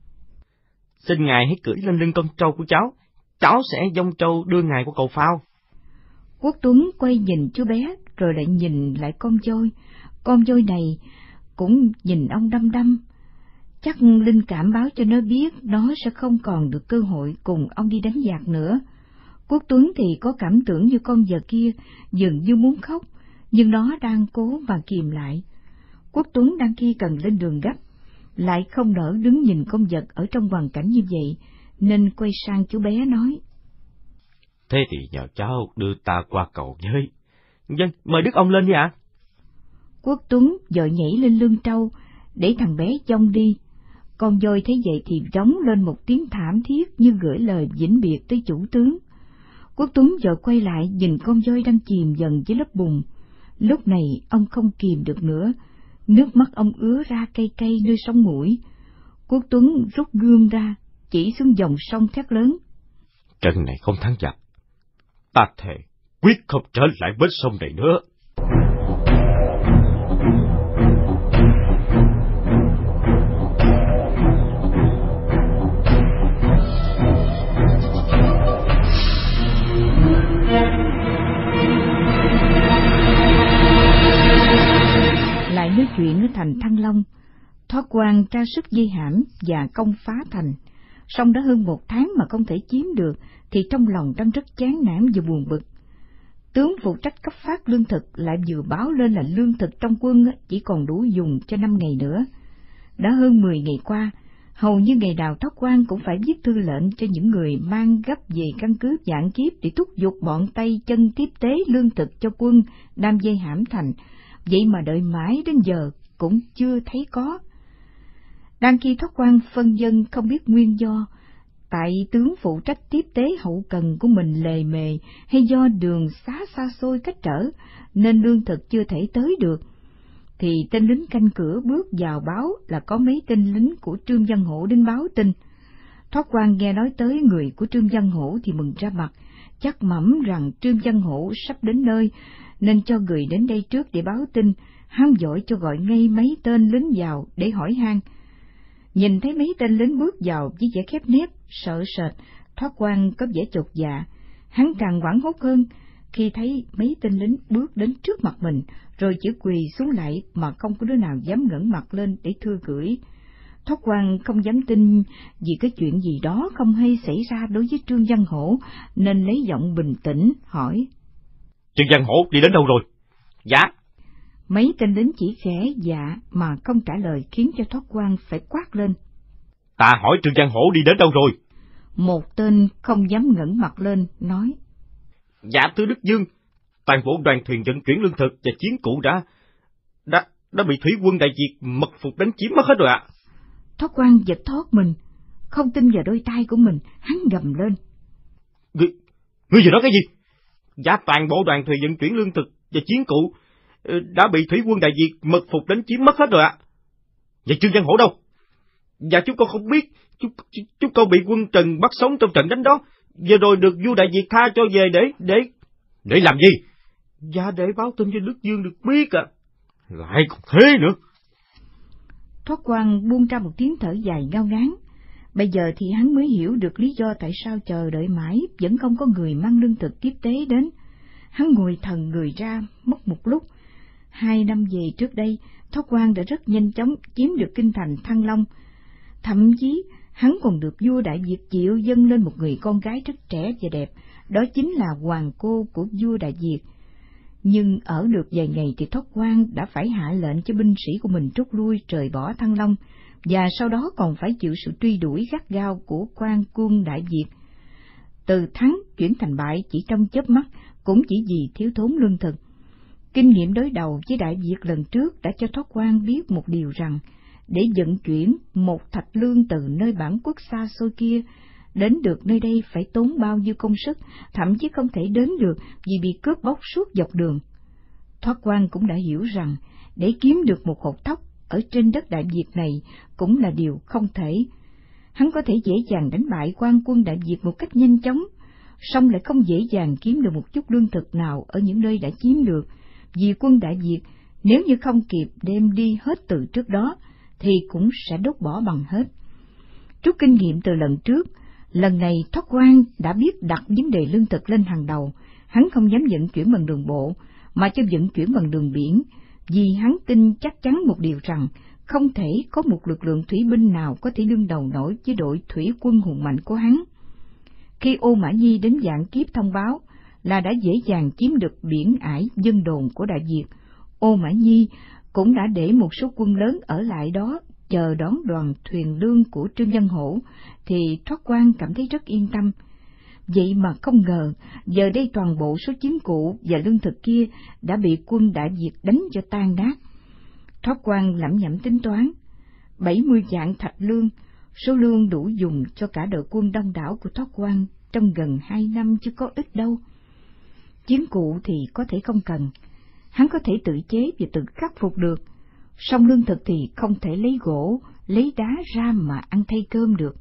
"Xin ngài hãy cưỡi lên lưng con trâu của cháu, cháu sẽ dông trâu đưa ngài qua cầu phao." Quốc Tuấn quay nhìn chú bé, rồi lại nhìn lại con voi. Con voi này cũng nhìn ông đăm đăm. Chắc linh cảm báo cho nó biết nó sẽ không còn được cơ hội cùng ông đi đánh giặc nữa. Quốc Tuấn thì có cảm tưởng như con vật kia dường như muốn khóc, nhưng nó đang cố mà kìm lại. Quốc Tuấn đang khi cần lên đường gấp, lại không nỡ đứng nhìn con vật ở trong hoàn cảnh như vậy, nên quay sang chú bé nói: "Thế thì nhờ cháu đưa ta qua cầu với." "Vâng, mời Đức ông lên đi ạ." Quốc Tuấn vội nhảy lên lưng trâu để thằng bé dông đi. Con voi thấy vậy thì rống lên một tiếng thảm thiết như gửi lời vĩnh biệt tới chủ tướng. Quốc Tuấn vội quay lại nhìn con voi đang chìm dần dưới lớp bùn. Lúc này ông không kìm được nữa, nước mắt ông ứa ra cay cay nơi sống mũi. Quốc Tuấn rút gươm ra, chỉ xuống dòng sông thét lớn: "Trận này không thắng giặc, ta thề quyết không trở lại bến sông này nữa." Lại nói chuyện ở thành Thăng Long, Thoát Quan tra sức dây hãm và công phá thành, song đã hơn một tháng mà không thể chiếm được, thì trong lòng đang rất chán nản và buồn bực. Tướng phụ trách cấp phát lương thực lại vừa báo lên là lương thực trong quân chỉ còn đủ dùng cho năm ngày nữa. Đã hơn mười ngày qua, hầu như ngày nào Thoát Quan cũng phải viết thư lệnh cho những người mang gấp về căn cứ Vạn Kiếp để thúc giục bọn tay chân tiếp tế lương thực cho quân đang dây hãm thành. Vậy mà đợi mãi đến giờ cũng chưa thấy có. Đang khi Thoát Quan phân dân không biết nguyên do, tại tướng phụ trách tiếp tế hậu cần của mình lề mề hay do đường xá xa xôi cách trở nên lương thực chưa thể tới được, thì tên lính canh cửa bước vào báo là có mấy tên lính của Trương Văn Hổ đến báo tin. Thoát Quan nghe nói tới người của Trương Văn Hổ thì mừng ra mặt, chắc mẩm rằng Trương Văn Hổ sắp đến nơi, nên cho người đến đây trước để báo tin, hăm dội cho gọi ngay mấy tên lính vào để hỏi han. Nhìn thấy mấy tên lính bước vào với vẻ khép nép, sợ sệt, Thoát Quan có vẻ chột dạ. Hắn càng hoảng hốt hơn khi thấy mấy tên lính bước đến trước mặt mình, rồi chỉ quỳ xuống lại mà không có đứa nào dám ngẩng mặt lên để thưa gửi. Thoát Quan không dám tin vì cái chuyện gì đó không hay xảy ra đối với Trương Văn Hổ, nên lấy giọng bình tĩnh hỏi: "Trương Văn Hổ đi đến đâu rồi?" "Dạ." Mấy tên lính chỉ khẽ dạ mà không trả lời, khiến cho Thoát Quan phải quát lên: "Ta hỏi Trương Văn Hổ đi đến đâu rồi?" Một tên không dám ngẩng mặt lên, nói: Dạ thưa Đức Dương, toàn bộ đoàn thuyền vận chuyển lương thực và chiến cụ đã đã đã bị thủy quân Đại Việt mật phục đánh chiếm mất hết rồi ạ. Thoát Quan giật thót mình, không tin vào đôi tai của mình, hắn gầm lên: Ngươi, ngươi vừa nói cái gì? Dạ toàn bộ đoàn thuyền vận chuyển lương thực và chiến cụ đã bị thủy quân Đại Việt mật phục đánh chiếm mất hết rồi ạ. Vậy Trương Văn Hổ đâu? Dạ chúng con không biết, chúng, chúng con bị quân Trần bắt sống trong trận đánh đó, giờ rồi được vua Đại Việt tha cho về để để để làm gì? Dạ để báo tin cho Đức Dương được biết ạ. À. Lại còn thế nữa. Thoát Quan buông ra một tiếng thở dài ngao ngán. Bây giờ thì hắn mới hiểu được lý do tại sao chờ đợi mãi vẫn không có người mang lương thực tiếp tế đến. Hắn ngồi thần người ra mất một lúc. Hai năm về trước đây, Thoát Quan đã rất nhanh chóng chiếm được kinh thành Thăng Long. Thậm chí hắn còn được vua Đại Việt chịu dâng lên một người con gái rất trẻ và đẹp, đó chính là hoàng cô của vua Đại Việt. Nhưng ở được vài ngày thì Thoát Quan đã phải hạ lệnh cho binh sĩ của mình rút lui rời bỏ Thăng Long, và sau đó còn phải chịu sự truy đuổi gắt gao của quan quân Đại Việt. Từ thắng chuyển thành bại chỉ trong chớp mắt, cũng chỉ vì thiếu thốn lương thực. Kinh nghiệm đối đầu với Đại Việt lần trước đã cho Thoát Quan biết một điều rằng, để vận chuyển một thạch lương từ nơi bản quốc xa xôi kia đến được nơi đây phải tốn bao nhiêu công sức, thậm chí không thể đến được vì bị cướp bóc suốt dọc đường. Thoát Quan cũng đã hiểu rằng, để kiếm được một hột thóc ở trên đất Đại Việt này cũng là điều không thể. Hắn có thể dễ dàng đánh bại quan quân Đại Việt một cách nhanh chóng, song lại không dễ dàng kiếm được một chút lương thực nào ở những nơi đã chiếm được, vì quân Đại Việt nếu như không kịp đem đi hết từ trước đó thì cũng sẽ đốt bỏ bằng hết. Rút kinh nghiệm từ lần trước, lần này Thoát Quan đã biết đặt vấn đề lương thực lên hàng đầu. Hắn không dám vận chuyển bằng đường bộ, mà cho vận chuyển bằng đường biển, vì hắn tin chắc chắn một điều rằng không thể có một lực lượng thủy binh nào có thể đương đầu nổi với đội thủy quân hùng mạnh của hắn. Khi Ô Mã Nhi đến Vạn Kiếp thông báo là đã dễ dàng chiếm được biển ải dân đồn của Đại Việt, Ô Mã Nhi cũng đã để một số quân lớn ở lại đó chờ đón đoàn thuyền lương của Trương Văn Hổ, thì Thoát Quan cảm thấy rất yên tâm. Vậy mà không ngờ, giờ đây toàn bộ số chiến cụ và lương thực kia đã bị quân Đại Việt đánh cho tan nát. Thoát Quan lẩm nhẩm tính toán, bảy mươi vạn thạch lương, số lương đủ dùng cho cả đội quân đông đảo của Thoát Quan trong gần hai năm chứ có ít đâu. Chiến cụ thì có thể không cần, hắn có thể tự chế và tự khắc phục được, song lương thực thì không thể lấy gỗ, lấy đá ra mà ăn thay cơm được.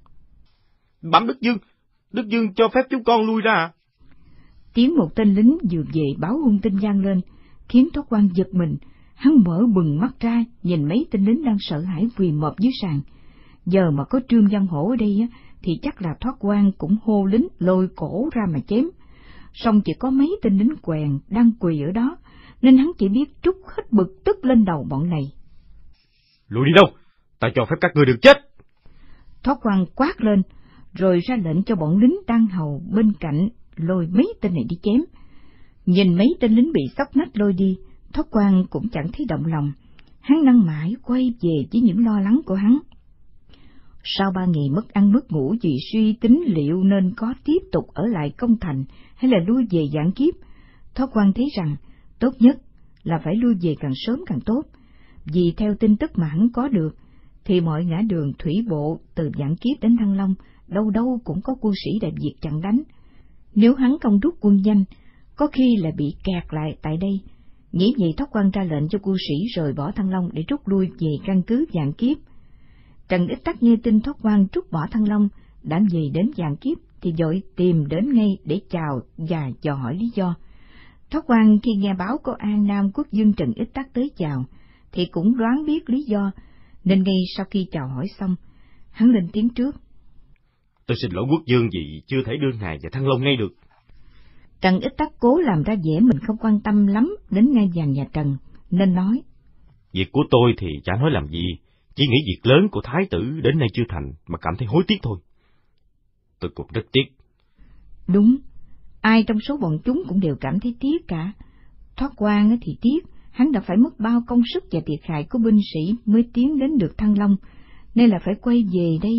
Bẩm Đức Dương, Đức Dương cho phép chúng con lui ra à? Tiếng một tên lính vừa về báo hung tin vang lên, khiến Thoát Quan giật mình. Hắn mở bừng mắt ra, nhìn mấy tên lính đang sợ hãi quỳ mọp dưới sàn. Giờ mà có Trương Văn Hổ ở đây á, thì chắc là Thoát Quan cũng hô lính lôi cổ ra mà chém. Song chỉ có mấy tên lính quèn đang quỳ ở đó, nên hắn chỉ biết trút hết bực tức lên đầu bọn này. Lùi đi đâu? Ta cho phép các ngươi được chết. Thoát Quan quát lên, rồi ra lệnh cho bọn lính đang hầu bên cạnh lôi mấy tên này đi chém. Nhìn mấy tên lính bị xốc nách lôi đi, Thoát Quan cũng chẳng thấy động lòng. Hắn năn mãi quay về với những lo lắng của hắn. Sau ba ngày mất ăn mất ngủ vì suy tính liệu nên có tiếp tục ở lại công thành hay là lui về Vạn Kiếp, Thoát Quan thấy rằng tốt nhất là phải lui về càng sớm càng tốt, vì theo tin tức mà hắn có được, thì mọi ngã đường thủy bộ từ Vạn Kiếp đến Thăng Long đâu đâu cũng có quân sĩ Đại Việt chặn đánh. Nếu hắn không rút quân nhanh, có khi lại bị kẹt lại tại đây. Nghĩ vậy, Thoát Quan ra lệnh cho quân sĩ rời bỏ Thăng Long để rút lui về căn cứ Vạn Kiếp. Trần Ích Tắc nghe tin Thoát Quan rút bỏ Thăng Long đã về đến Vạn Kiếp thì vội tìm đến ngay để chào và dò hỏi lý do. Thoát Quan khi nghe báo có An Nam quốc vương Trần Ích Tắc tới chào thì cũng đoán biết lý do, nên ngay sau khi chào hỏi xong, hắn lên tiếng trước. Tôi xin lỗi quốc vương vì chưa thể đưa ngài về Thăng Long ngay được. Trần Ích Tắc cố làm ra vẻ mình không quan tâm lắm đến ngai vàng nhà Trần, nên nói. Việc của tôi thì chả nói làm gì, chỉ nghĩ việc lớn của Thái tử đến nay chưa thành mà cảm thấy hối tiếc thôi. Tôi cũng rất tiếc. Đúng, ai trong số bọn chúng cũng đều cảm thấy tiếc cả. Thoát Quan thì tiếc, hắn đã phải mất bao công sức và thiệt hại của binh sĩ mới tiến đến được Thăng Long, nên là phải quay về đây,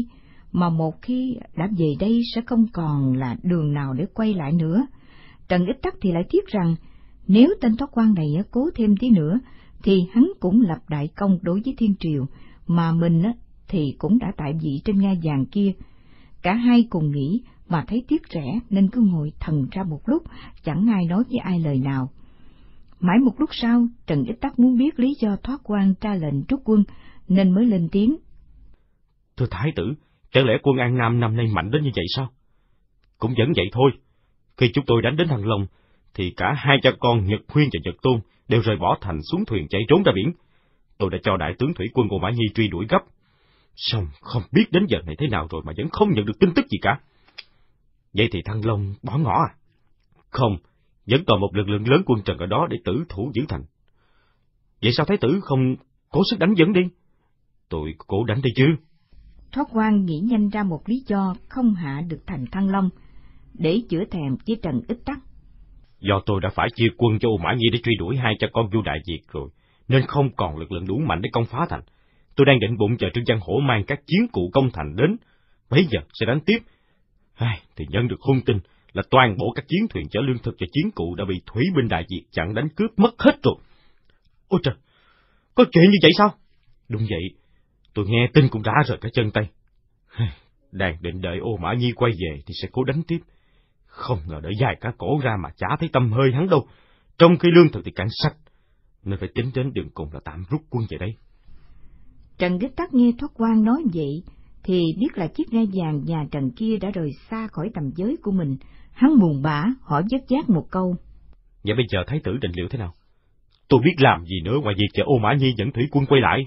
mà một khi đã về đây sẽ không còn là đường nào để quay lại nữa. Trần Ích Tắc thì lại tiếc rằng nếu tên thoát quan này cố thêm tí nữa thì hắn cũng lập đại công đối với thiên triều, mà mình thì cũng đã tại vị trên ngai vàng kia. Cả hai cùng nghĩ mà thấy tiếc rẻ nên cứ ngồi thần ra một lúc, chẳng ai nói với ai lời nào. Mãi một lúc sau, Trần Ích Tắc muốn biết lý do thoát quan ra lệnh rút quân nên mới lên tiếng. Thưa thái tử, chẳng lẽ quân An Nam năm nay mạnh đến như vậy sao? Cũng vẫn vậy thôi. Khi chúng tôi đánh đến Thăng Long, thì cả hai cha con Nhật Huyên và Nhật Tôn đều rời bỏ thành xuống thuyền chạy trốn ra biển. Tôi đã cho đại tướng thủy quân Ô Mã Nhi truy đuổi gấp. Xong không biết đến giờ này thế nào rồi mà vẫn không nhận được tin tức gì cả. Vậy thì Thăng Long bỏ ngỏ à? Không, vẫn còn một lực lượng lớn quân Trần ở đó để tử thủ giữ thành. Vậy sao thái tử không cố sức đánh dẫn đi? Tôi cố đánh đi chứ. Thoát quan nghĩ nhanh ra một lý do không hạ được thành Thăng Long, để chữa thèm với Trần Ích Tắc. Do tôi đã phải chia quân cho Ô Mã Nhi để truy đuổi hai cha con vua Đại Việt rồi, nên không còn lực lượng đủ mạnh để công phá thành. Tôi đang định bụng chờ Trương Văn Hổ mang các chiến cụ công thành đến, bấy giờ sẽ đánh tiếp. Ai, thì nhận được hung tin là toàn bộ các chiến thuyền chở lương thực và chiến cụ đã bị thủy binh Đại Việt chặn đánh cướp mất hết rồi. Ôi trời, có chuyện như vậy sao? Đúng vậy, tôi nghe tin cũng đã rời cả chân tay. Đang định đợi Ô Mã Nhi quay về thì sẽ cố đánh tiếp. Không ngờ đợi dài cả cổ ra mà chả thấy tâm hơi hắn đâu, trong khi lương thực thì cạn sạch, nên phải tính đến đường cùng là tạm rút quân về đây. Trần Ích Tắc nghe thoát quan nói vậy thì biết là chiếc ngai vàng nhà Trần kia đã rời xa khỏi tầm giới của mình. Hắn buồn bã hỏi vất vát một câu. Vậy bây giờ thái tử định liệu thế nào? Tôi biết làm gì nữa ngoài việc chờ Ô Mã Nhi dẫn thủy quân quay lại.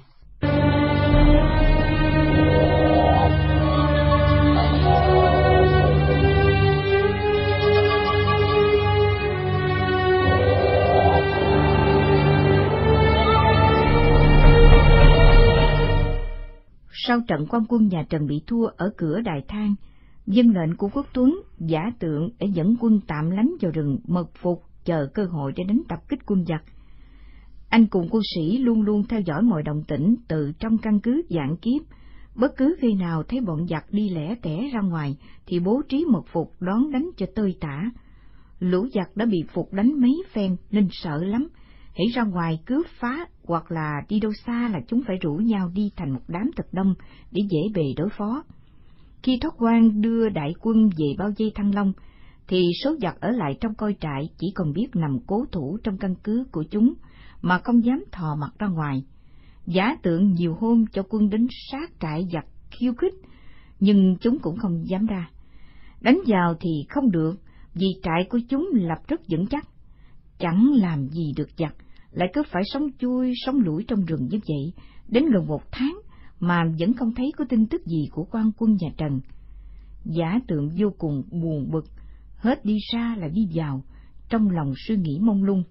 Sau trận quan quân nhà Trần bị thua ở cửa Đài Thang, dân lệnh của Quốc Tuấn giả tượng để dẫn quân tạm lánh vào rừng mật phục chờ cơ hội để đánh tập kích quân giặc. Anh cùng quân sĩ luôn luôn theo dõi mọi động tĩnh từ trong căn cứ Vạn Kiếp. Bất cứ khi nào thấy bọn giặc đi lẻ tẻ ra ngoài thì bố trí mật phục đón đánh cho tơi tả. Lũ giặc đã bị phục đánh mấy phen nên sợ lắm. Hãy ra ngoài cướp phá hoặc là đi đâu xa là chúng phải rủ nhau đi thành một đám thật đông để dễ bề đối phó. Khi thoát quan đưa đại quân về bao vây Thăng Long, thì số giặc ở lại trong coi trại chỉ còn biết nằm cố thủ trong căn cứ của chúng, mà không dám thò mặt ra ngoài. Giả tượng nhiều hôm cho quân đến sát trại giặc khiêu khích, nhưng chúng cũng không dám ra. Đánh vào thì không được, vì trại của chúng lập rất vững chắc. Chẳng làm gì được giặc, lại cứ phải sống chui sống lủi trong rừng như vậy, đến gần một tháng mà vẫn không thấy có tin tức gì của quan quân nhà Trần. Giả tượng vô cùng buồn bực, hết đi ra là đi vào, trong lòng suy nghĩ mông lung.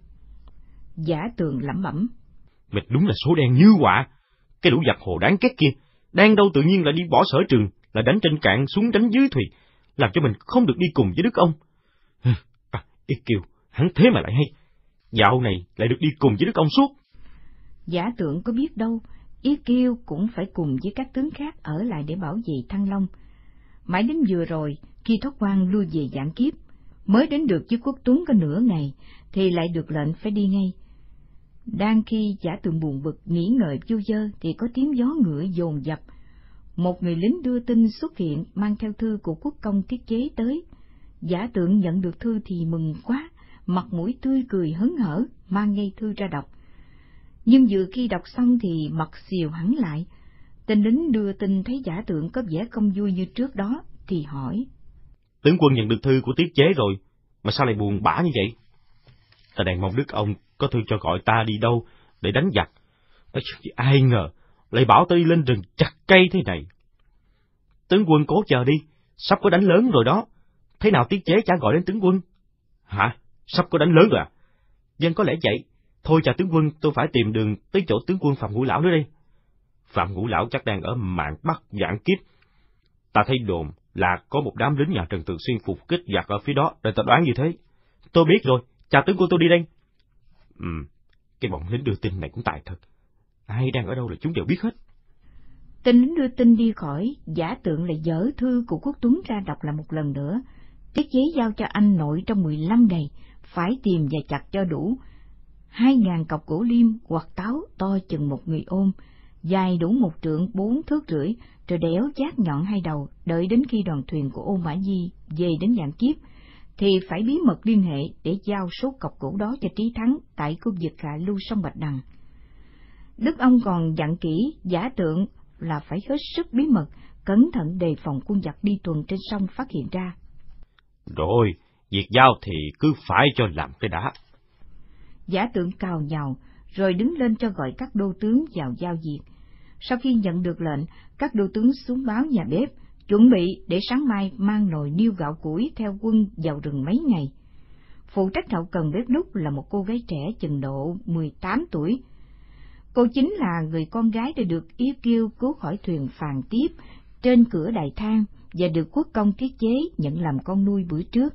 Giả tượng lẩm bẩm: Mệt đúng là số đen như họa. Cái lũ giặc hồ đáng ghét kia, đang đâu tự nhiên là đi bỏ sở trường, là đánh trên cạn xuống đánh dưới thuyền, làm cho mình không được đi cùng với Đức ông. À, Yết Kiều, hắn thế mà lại hay, dạo này lại được đi cùng với Đức ông suốt. Giả tượng có biết đâu, Yết Kiêu cũng phải cùng với các tướng khác ở lại để bảo vệ Thăng Long. Mãi đến vừa rồi, khi thoát quan lui về Vạn Kiếp, mới đến được với Quốc Tuấn có nửa ngày, thì lại được lệnh phải đi ngay. Đang khi giả tượng buồn bực nghĩ ngợi vô vơ thì có tiếng gió ngựa dồn dập. Một người lính đưa tin xuất hiện mang theo thư của quốc công thiết chế tới. Giả tượng nhận được thư thì mừng quá, mặt mũi tươi cười hớn hở, mang ngay thư ra đọc. Nhưng vừa khi đọc xong thì mặt xìu hẳn lại. Tên lính đưa tin thấy giả tượng có vẻ không vui như trước đó, thì hỏi: Tướng quân nhận được thư của tiết chế rồi, mà sao lại buồn bã như vậy? Ta đang mong Đức ông có thư cho gọi ta đi đâu để đánh giặc. Ai ngờ lại bảo ta đi lên rừng chặt cây thế này. Tướng quân cố chờ đi, sắp có đánh lớn rồi đó. Thế nào tiết chế chả gọi đến tướng quân? Hả? Sắp có đánh lớn rồi à? Dân có lẽ vậy. Thôi chào tướng quân, tôi phải tìm đường tới chỗ tướng quân Phạm Ngũ Lão nữa đây. Phạm Ngũ Lão chắc đang ở mạn Bắc Vạn Kiếp. Ta thấy đồn là có một đám lính nhà Trần thường xuyên phục kích giặc ở phía đó, để ta đoán như thế. Tôi biết rồi, chào tướng quân, tôi đi đây. Ừ, cái bọn lính đưa tin này cũng tài thật. Ai đang ở đâu là chúng đều biết hết. Tên lính đưa tin đi khỏi, Giả Tượng lại dở thư của Quốc Tuấn ra đọc lại một lần nữa. Tiết giấy giao cho anh nội trong mười lăm ngày, phải tìm và chặt cho đủ hai ngàn cọc gỗ liêm hoặc táo to chừng một người ôm, dài đủ một trượng bốn thước rưỡi, rồi đẽo chát nhọn hai đầu. Đợi đến khi đoàn thuyền của Ô Mã Di về đến Vạn Kiếp, thì phải bí mật liên hệ để giao số cọc gỗ đó cho Trí Thắng tại khu vực hạ lưu sông Bạch Đằng. Đức ông còn dặn kỹ Giả Tượng là phải hết sức bí mật, cẩn thận đề phòng quân giặc đi tuần trên sông phát hiện ra. Rồi, việc giao thì cứ phải cho làm cái đã. Giả Tượng cào nhào, rồi đứng lên cho gọi các đô tướng vào giao việc. Sau khi nhận được lệnh, các đô tướng xuống báo nhà bếp, chuẩn bị để sáng mai mang nồi niêu gạo củi theo quân vào rừng mấy ngày. Phụ trách hậu cần bếp núc là một cô gái trẻ chừng độ mười tám tuổi. Cô chính là người con gái đã được Yết Kiêu cứu khỏi thuyền phàn tiếp trên cửa Đại Thang và được Quốc Công Tiết Chế nhận làm con nuôi bữa trước.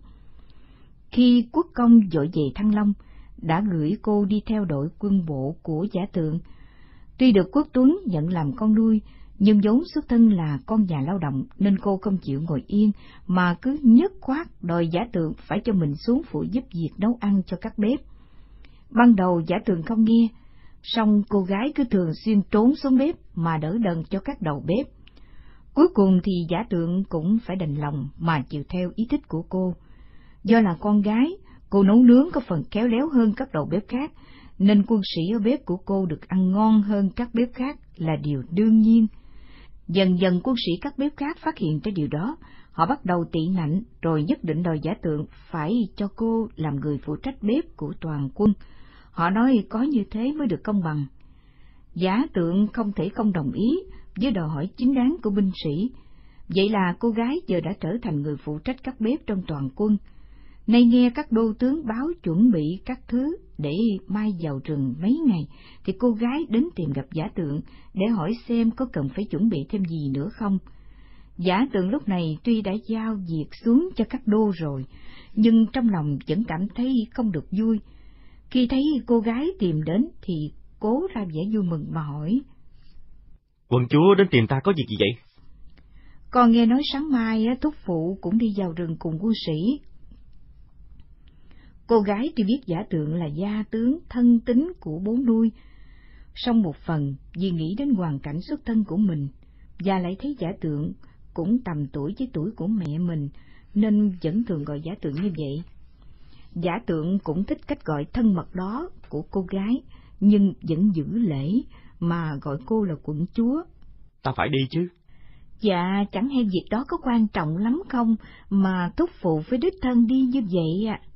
Khi Quốc Công dội về Thăng Long, đã gửi cô đi theo đội quân bộ của Giả Tượng. Tuy được Quốc Tuấn nhận làm con nuôi, nhưng vốn xuất thân là con nhà lao động nên cô không chịu ngồi yên, mà cứ nhất khoát đòi Giả Tượng phải cho mình xuống phụ giúp việc nấu ăn cho các bếp. Ban đầu Giả Tượng không nghe, song cô gái cứ thường xuyên trốn xuống bếp mà đỡ đần cho các đầu bếp. Cuối cùng thì Giả Tượng cũng phải đành lòng mà chịu theo ý thích của cô. Do là con gái, cô nấu nướng có phần khéo léo hơn các đầu bếp khác, nên quân sĩ ở bếp của cô được ăn ngon hơn các bếp khác là điều đương nhiên. Dần dần quân sĩ các bếp khác phát hiện ra điều đó, họ bắt đầu tị nạnh, rồi nhất định đòi Giả Tượng phải cho cô làm người phụ trách bếp của toàn quân. Họ nói có như thế mới được công bằng. Giả Tượng không thể không đồng ý với đòi hỏi chính đáng của binh sĩ. Vậy là cô gái giờ đã trở thành người phụ trách các bếp trong toàn quân. Nay nghe các đô tướng báo chuẩn bị các thứ để mai vào rừng mấy ngày, thì cô gái đến tìm gặp Giả Tượng để hỏi xem có cần phải chuẩn bị thêm gì nữa không. Giả Tượng lúc này tuy đã giao việc xuống cho các đô rồi, nhưng trong lòng vẫn cảm thấy không được vui. Khi thấy cô gái tìm đến thì cố ra vẻ vui mừng mà hỏi: Quận chúa đến tìm ta có việc gì vậy? Con nghe nói sáng mai thúc phụ cũng đi vào rừng cùng quân sĩ. Cô gái tuy biết Giả Tượng là gia tướng thân tín của bố nuôi, song một phần vì nghĩ đến hoàn cảnh xuất thân của mình, và lại thấy Giả Tượng cũng tầm tuổi với tuổi của mẹ mình, nên vẫn thường gọi Giả Tượng như vậy. Giả Tượng cũng thích cách gọi thân mật đó của cô gái, nhưng vẫn giữ lễ mà gọi cô là quận chúa. Ta phải đi chứ. Dạ, chẳng hay việc đó có quan trọng lắm không, mà thúc phụ phải đích thân đi như vậy ạ. À.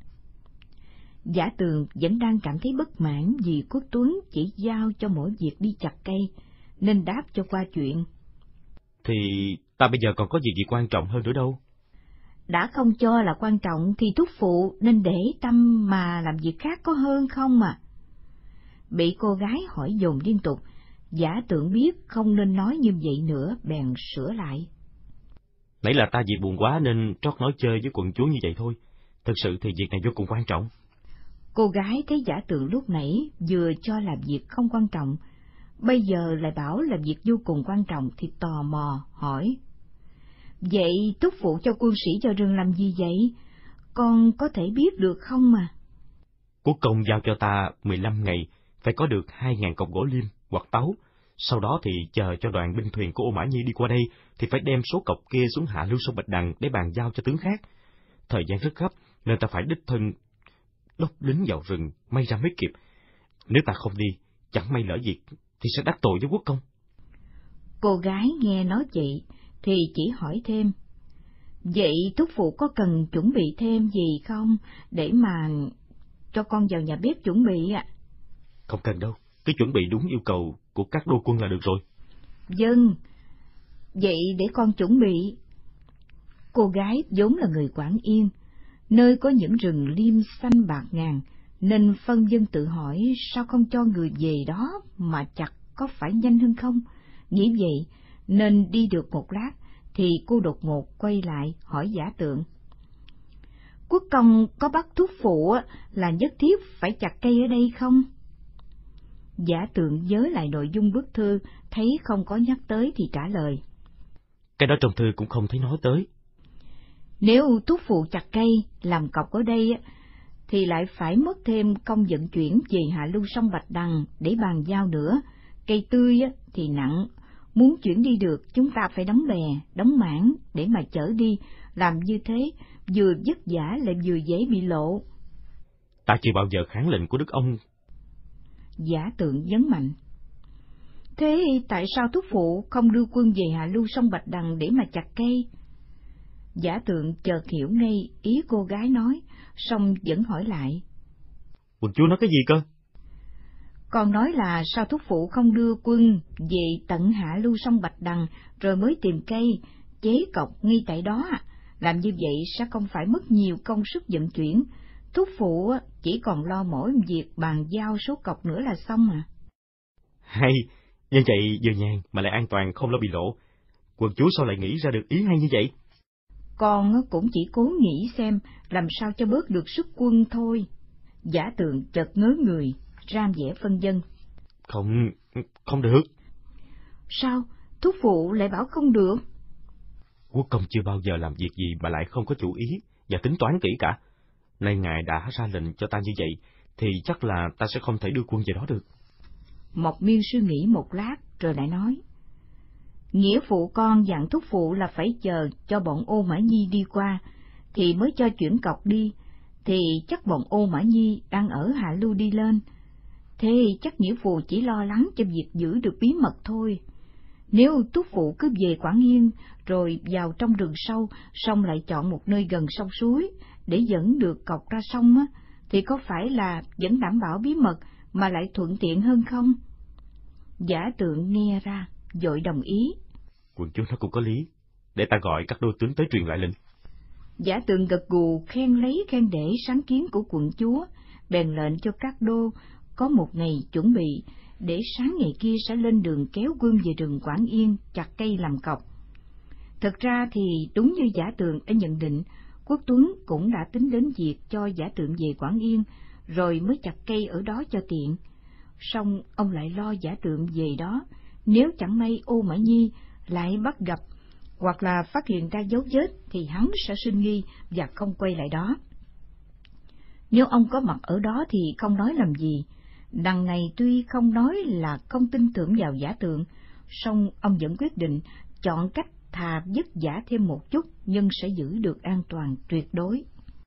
Giả Tượng vẫn đang cảm thấy bất mãn vì Quốc Tuấn chỉ giao cho mỗi việc đi chặt cây, nên đáp cho qua chuyện. Thì ta bây giờ còn có việc gì quan trọng hơn nữa đâu. Đã không cho là quan trọng thì thúc phụ nên để tâm mà làm việc khác có hơn không mà. Bị cô gái hỏi dồn liên tục, Giả Tượng biết không nên nói như vậy nữa, bèn sửa lại. Nãy là ta vì buồn quá nên trót nói chơi với quận chúa như vậy thôi. Thực sự thì việc này vô cùng quan trọng. Cô gái thấy Giả Tượng lúc nãy vừa cho là việc không quan trọng, bây giờ lại bảo là việc vô cùng quan trọng thì tò mò hỏi: Vậy thúc phụ cho quân sĩ vào rừng làm gì vậy? Con có thể biết được không mà? Quốc công giao cho ta mười lăm ngày, phải có được hai ngàn cọc gỗ liêm hoặc táo. Sau đó thì chờ cho đoàn binh thuyền của Ô Mã Nhi đi qua đây, thì phải đem số cọc kia xuống hạ lưu sông Bạch Đằng để bàn giao cho tướng khác. Thời gian rất gấp, nên ta phải đích thân đốc lính vào rừng, may ra mới kịp. Nếu ta không đi, chẳng may lỡ việc, thì sẽ đắc tội với quốc công. Cô gái nghe nói vậy, thì chỉ hỏi thêm: Vậy thúc phụ có cần chuẩn bị thêm gì không, để mà cho con vào nhà bếp chuẩn bị ạ? À? Không cần đâu, cứ chuẩn bị đúng yêu cầu của các đô quân là được rồi. Vâng, vậy để con chuẩn bị. Cô gái vốn là người Quảng Yên, nơi có những rừng liêm xanh bạt ngàn, nên phân dân tự hỏi sao không cho người về đó mà chặt có phải nhanh hơn không? Nghĩ vậy nên đi được một lát thì cô đột ngột quay lại hỏi Giả Tượng: Quốc công có bắt thúc phụ là nhất thiết phải chặt cây ở đây không? Giả Tượng nhớ lại nội dung bức thư, thấy không có nhắc tới thì trả lời. Cái đó trong thư cũng không thấy nói tới. Nếu thúc phụ chặt cây, làm cọc ở đây, thì lại phải mất thêm công vận chuyển về hạ lưu sông Bạch Đằng để bàn giao nữa. Cây tươi thì nặng, muốn chuyển đi được chúng ta phải đóng bè, đóng mảng để mà chở đi, làm như thế vừa vất vả lại vừa dễ bị lộ. Ta chưa bao giờ kháng lệnh của đức ông. Giả Tượng nhấn mạnh. Thế tại sao thúc phụ không đưa quân về hạ lưu sông Bạch Đằng để mà chặt cây? Giả Tượng chợt hiểu ngay ý cô gái nói, song vẫn hỏi lại. Quận chúa nói cái gì cơ? Con nói là sao thúc phụ không đưa quân về tận hạ lưu sông Bạch Đằng rồi mới tìm cây, chế cọc ngay tại đó à? Làm như vậy sẽ không phải mất nhiều công sức vận chuyển. Thúc phụ chỉ còn lo mỗi việc bàn giao số cọc nữa là xong à. Hay, như vậy vừa nhàn mà lại an toàn, không lo bị lộ. Quận chúa sao lại nghĩ ra được ý hay như vậy? Con cũng chỉ cố nghĩ xem làm sao cho bớt được sức quân thôi. Giả Tượng chợt ngớ người, ram vẻ phân vân. Không, không được. Sao, thúc phụ lại bảo không được? Quốc công chưa bao giờ làm việc gì mà lại không có chủ ý và tính toán kỹ cả. Nay ngài đã ra lệnh cho ta như vậy, thì chắc là ta sẽ không thể đưa quân về đó được. Mộc Miên suy nghĩ một lát rồi lại nói. Nghĩa phụ con dặn thúc phụ là phải chờ cho bọn Ô Mã Nhi đi qua, thì mới cho chuyển cọc đi, thì chắc bọn Ô Mã Nhi đang ở hạ lưu đi lên. Thế chắc nghĩa phụ chỉ lo lắng cho việc giữ được bí mật thôi. Nếu thúc phụ cứ về Quảng Yên, rồi vào trong rừng sâu, xong lại chọn một nơi gần sông suối, để dẫn được cọc ra sông á, thì có phải là vẫn đảm bảo bí mật mà lại thuận tiện hơn không? Giả Tượng nghe ra, vội đồng ý. Quận chúa nó cũng có lý, để ta gọi các đô tướng tới truyền lại lệnh. Giả Tượng gật gù khen lấy khen để sáng kiến của quận chúa, bèn lệnh cho các đô có một ngày chuẩn bị, để sáng ngày kia sẽ lên đường kéo quân về rừng Quảng Yên chặt cây làm cọc. Thực ra thì đúng như Giả Tượng đã nhận định, Quốc Tuấn cũng đã tính đến việc cho Giả Tượng về Quảng Yên, rồi mới chặt cây ở đó cho tiện. Song ông lại lo Giả Tượng về đó, nếu chẳng may Ô Mã Nhi lại bắt gặp, hoặc là phát hiện ra dấu vết, thì hắn sẽ sinh nghi và không quay lại đó. Nếu ông có mặt ở đó thì không nói làm gì. Đằng này tuy không nói là không tin tưởng vào Giả Tượng, song ông vẫn quyết định chọn cách thà vất vả thêm một chút nhưng sẽ giữ được an toàn tuyệt đối.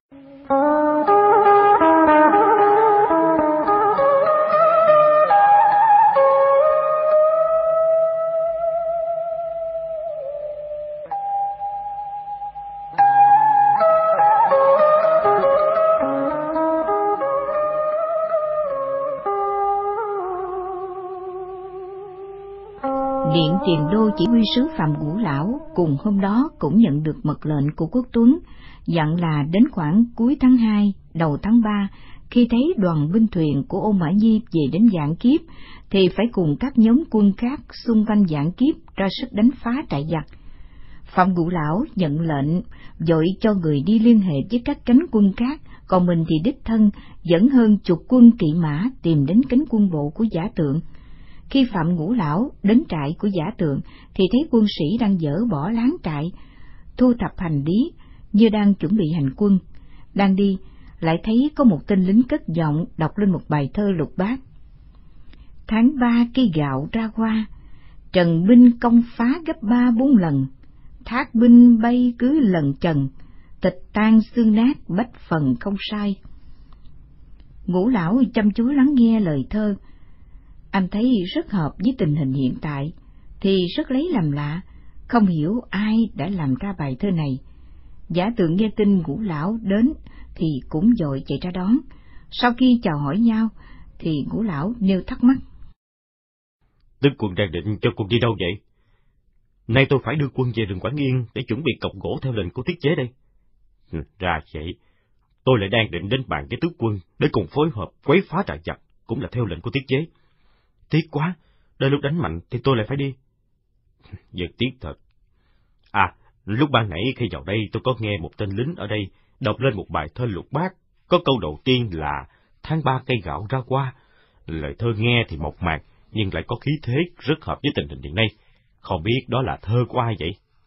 Điện Tiền Đô chỉ huy sứ Phạm Ngũ Lão cùng hôm đó cũng nhận được mật lệnh của Quốc Tuấn, dặn là đến khoảng cuối tháng hai, đầu tháng ba, khi thấy đoàn binh thuyền của Ô Mã Nhi về đến Vạn Kiếp, thì phải cùng các nhóm quân khác xung quanh Vạn Kiếp ra sức đánh phá trại giặc. Phạm Ngũ Lão nhận lệnh, vội cho người đi liên hệ với các cánh quân khác, còn mình thì đích thân dẫn hơn chục quân kỵ mã tìm đến cánh quân bộ của Giả Tượng. Khi Phạm Ngũ Lão đến trại của Giả Tượng thì thấy quân sĩ đang dỡ bỏ láng trại, thu thập hành lý như đang chuẩn bị hành quân. Đang đi, lại thấy có một tên lính cất giọng đọc lên một bài thơ lục bát. Tháng ba cây gạo ra hoa, trần binh công phá gấp ba bốn lần, thác binh bay cứ lần trần, thịt tan xương nát bách phần không sai. Ngũ Lão chăm chú lắng nghe lời thơ. Anh thấy rất hợp với tình hình hiện tại, thì rất lấy làm lạ, không hiểu ai đã làm ra bài thơ này. Giả Tượng nghe tin Ngũ Lão đến thì cũng vội chạy ra đón. Sau khi chào hỏi nhau thì Ngũ Lão nêu thắc mắc. Tướng quân đang định cho quân đi đâu vậy? Nay tôi phải đưa quân về rừng Quảng Yên để chuẩn bị cọc gỗ theo lệnh của Tiết Chế đây. Ra vậy, tôi lại đang định đến bàn với tướng quân để cùng phối hợp quấy phá trại giặc, cũng là theo lệnh của Tiết Chế. Tiếc quá, đợi lúc đánh mạnh thì tôi lại phải đi. Giật tiếc thật. À, lúc ban nãy khi vào đây tôi có nghe một tên lính ở đây đọc lên một bài thơ lục bát, có câu đầu tiên là tháng ba cây gạo ra hoa, Lời thơ nghe thì mộc mạc, nhưng lại có khí thế rất hợp với tình hình hiện nay. Không biết đó là thơ của ai vậy?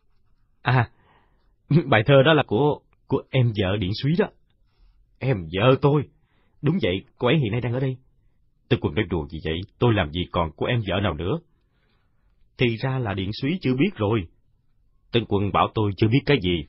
À, bài thơ đó là của của em vợ Điện Súy đó. Em vợ tôi? Đúng vậy, cô ấy hiện nay đang ở đây. Tôi Quân nói đùa gì vậy, tôi làm gì còn của em vợ nào nữa. Thì ra là Điện Súy chưa biết rồi. Tân Quân bảo tôi chưa biết cái gì.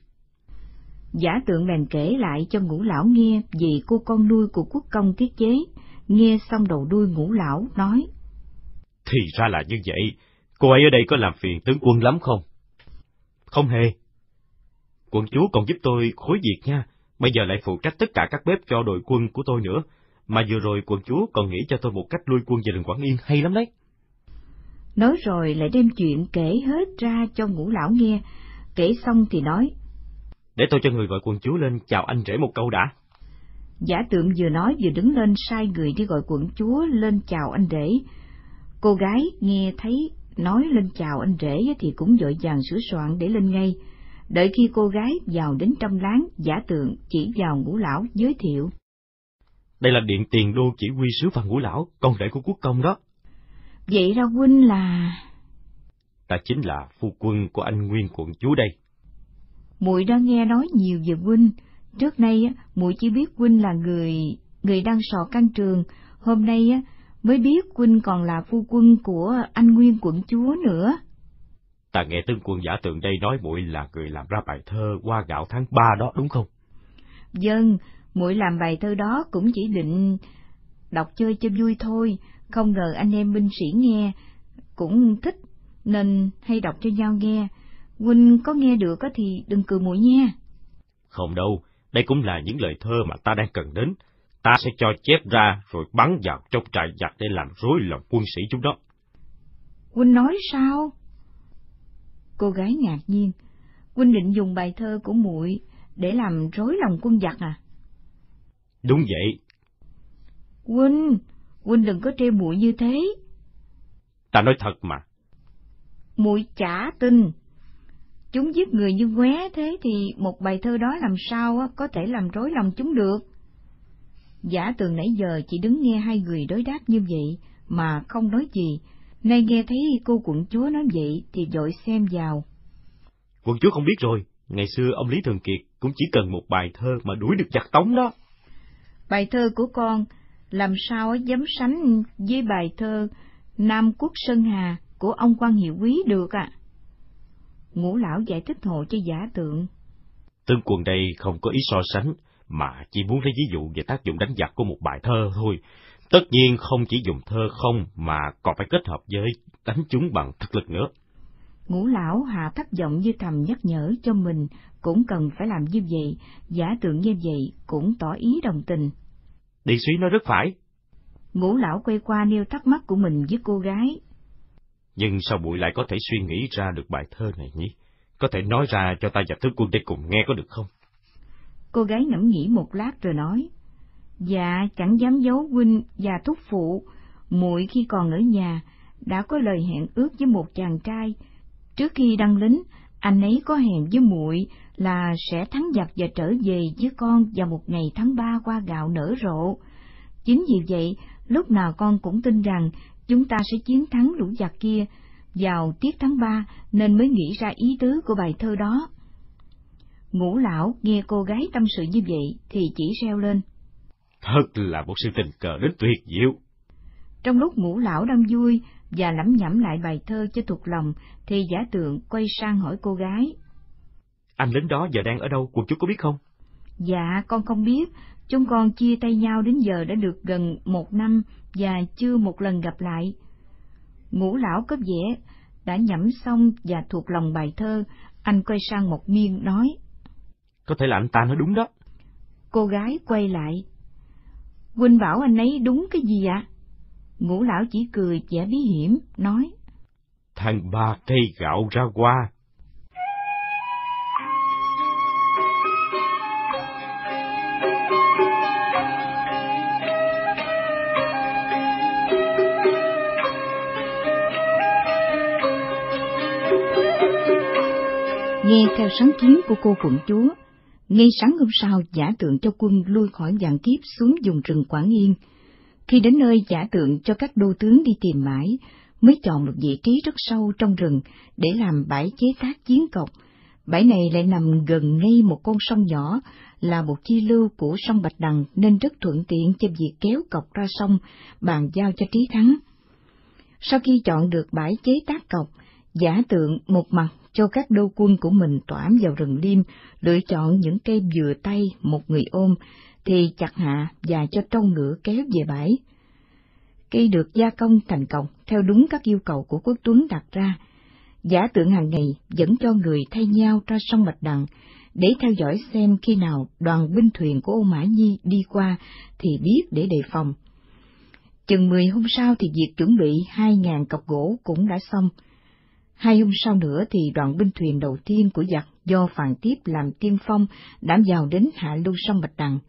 Giả Tượng bèn kể lại cho Ngũ Lão nghe vì cô con nuôi của Quốc Công tiết chế. Nghe xong đầu đuôi Ngũ Lão nói: Thì ra là như vậy, cô ấy ở đây có làm phiền tướng quân lắm không? Không hề. Quận chúa còn giúp tôi khối việc nha, bây giờ lại phụ trách tất cả các bếp cho đội quân của tôi nữa. Mà vừa rồi quận chúa còn nghĩ cho tôi một cách lui quân về rừng Quảng Yên hay lắm đấy. Nói rồi lại đem chuyện kể hết ra cho Ngũ Lão nghe. Kể xong thì nói: Để tôi cho người gọi quận chúa lên chào anh rể một câu đã. Giả Tượng vừa nói vừa đứng lên sai người đi gọi quận chúa lên chào anh rể. Cô gái nghe thấy nói lên chào anh rể thì cũng vội vàng sửa soạn để lên ngay. Đợi khi cô gái vào đến trong láng, Giả Tượng chỉ vào Ngũ Lão giới thiệu: Đây là điện tiền đô chỉ huy sứ Phan Ngũ Lão, con rể của Quốc Công đó. Vậy ra huynh là... Ta chính là phu quân của anh Nguyên quận chúa đây. Muội đã nghe nói nhiều về huynh. Trước nay muội chỉ biết huynh là người người đang sò can trường, hôm nay mới biết huynh còn là phu quân của anh Nguyên quận chúa nữa. Ta nghe tướng quân Giả Tượng đây nói muội là người làm ra bài thơ Hoa Gạo tháng ba đó đúng không? Vâng, muội làm bài thơ đó cũng chỉ định đọc chơi cho vui thôi, không ngờ anh em binh sĩ nghe cũng thích nên hay đọc cho nhau nghe. Huynh có nghe được thì đừng cười muội nha. Không đâu, đây cũng là những lời thơ mà ta đang cần đến. Ta sẽ cho chép ra rồi bắn vào trong trại giặc để làm rối lòng quân sĩ chúng đó. Huynh nói sao? Cô gái ngạc nhiên. Huynh định dùng bài thơ của muội để làm rối lòng quân giặc à? Đúng vậy. Huynh, huynh đừng có trêu muội như thế. Ta nói thật mà. Muội chả tin. Chúng giết người như ngoé thế thì một bài thơ đó làm sao có thể làm rối lòng chúng được. Giả Tường nãy giờ chỉ đứng nghe hai người đối đáp như vậy mà không nói gì, nay nghe thấy cô quận chúa nói vậy thì vội xem vào. Quận chúa không biết rồi, ngày xưa ông Lý Thường Kiệt cũng chỉ cần một bài thơ mà đuổi được giặc Tống đó. Bài thơ của con làm sao dám sánh với bài thơ Nam Quốc Sơn Hà của ông quan hiệu quý được ạ? À? Ngũ lão giải thích hộ cho Giả Tượng. Tướng quân đây không có ý so sánh, mà chỉ muốn lấy ví dụ về tác dụng đánh giặc của một bài thơ thôi. Tất nhiên không chỉ dùng thơ không mà còn phải kết hợp với đánh chúng bằng thực lực nữa. Ngũ lão hạ thấp giọng như thầm nhắc nhở cho mình cũng cần phải làm như vậy. Giả Tượng như vậy cũng tỏ ý đồng tình. Điện Súy nói rất phải. Ngũ lão quay qua nêu thắc mắc của mình với cô gái. Nhưng sao muội lại có thể suy nghĩ ra được bài thơ này nhỉ? Có thể nói ra cho ta và tướng quân để cùng nghe có được không? Cô gái ngẫm nghĩ một lát rồi nói: Dạ, chẳng dám giấu huynh và thúc phụ, muội khi còn ở nhà đã có lời hẹn ước với một chàng trai. Trước khi đăng lính, anh ấy có hẹn với muội là sẽ thắng giặc và trở về với con vào một ngày tháng ba hoa gạo nở rộ. Chính vì vậy, lúc nào con cũng tin rằng chúng ta sẽ chiến thắng lũ giặc kia vào tiết tháng ba, nên mới nghĩ ra ý tứ của bài thơ đó. Ngũ lão nghe cô gái tâm sự như vậy thì chỉ reo lên: Thật là một sự tình cờ đến tuyệt diệu. Trong lúc Ngũ lão đang vui và lẩm nhẩm lại bài thơ cho thuộc lòng, thì Giả Tượng quay sang hỏi cô gái: Anh lính đó giờ đang ở đâu, quận chúa có biết không? Dạ, con không biết. Chúng con chia tay nhau đến giờ đã được gần một năm và chưa một lần gặp lại. Ngũ lão có vẻ đã nhẩm xong và thuộc lòng bài thơ. Anh quay sang Mộc Miên nói: Có thể là anh ta nói đúng đó. Cô gái quay lại: Huynh bảo anh ấy đúng cái gì ạ? Ngũ lão chỉ cười vẻ bí hiểm nói: Tháng ba cây gạo ra hoa. Nghe theo sáng kiến của cô quận chúa, ngay sáng hôm sau Giả Tượng cho quân lui khỏi Vạn Kiếp xuống vùng rừng Quảng Yên. Khi đến nơi, giả tượng cho các đô tướng đi tìm mãi, mới chọn một vị trí rất sâu trong rừng để làm bãi chế tác chiến cọc. Bãi này lại nằm gần ngay một con sông nhỏ, là một chi lưu của sông Bạch Đằng nên rất thuận tiện cho việc kéo cọc ra sông, bàn giao cho Trí Thắng. Sau khi chọn được bãi chế tác cọc, giả tượng một mặt cho các đô quân của mình tỏa vào rừng liêm, lựa chọn những cây vừa tay một người ôm, thì chặt hạ và cho trâu ngựa kéo về bãi. Cây được gia công thành cọc theo đúng các yêu cầu của Quốc Tuấn đặt ra. Giả tượng hàng ngày dẫn cho người thay nhau ra sông Bạch Đằng để theo dõi xem khi nào đoàn binh thuyền của Ô Mã Nhi đi qua thì biết để đề phòng. Chừng mười hôm sau thì việc chuẩn bị hai ngàn cọc gỗ cũng đã xong. Hai hôm sau nữa thì đoàn binh thuyền đầu tiên của giặc do Phàn Tiếp làm tiên phong đã vào đến hạ lưu sông Bạch Đằng.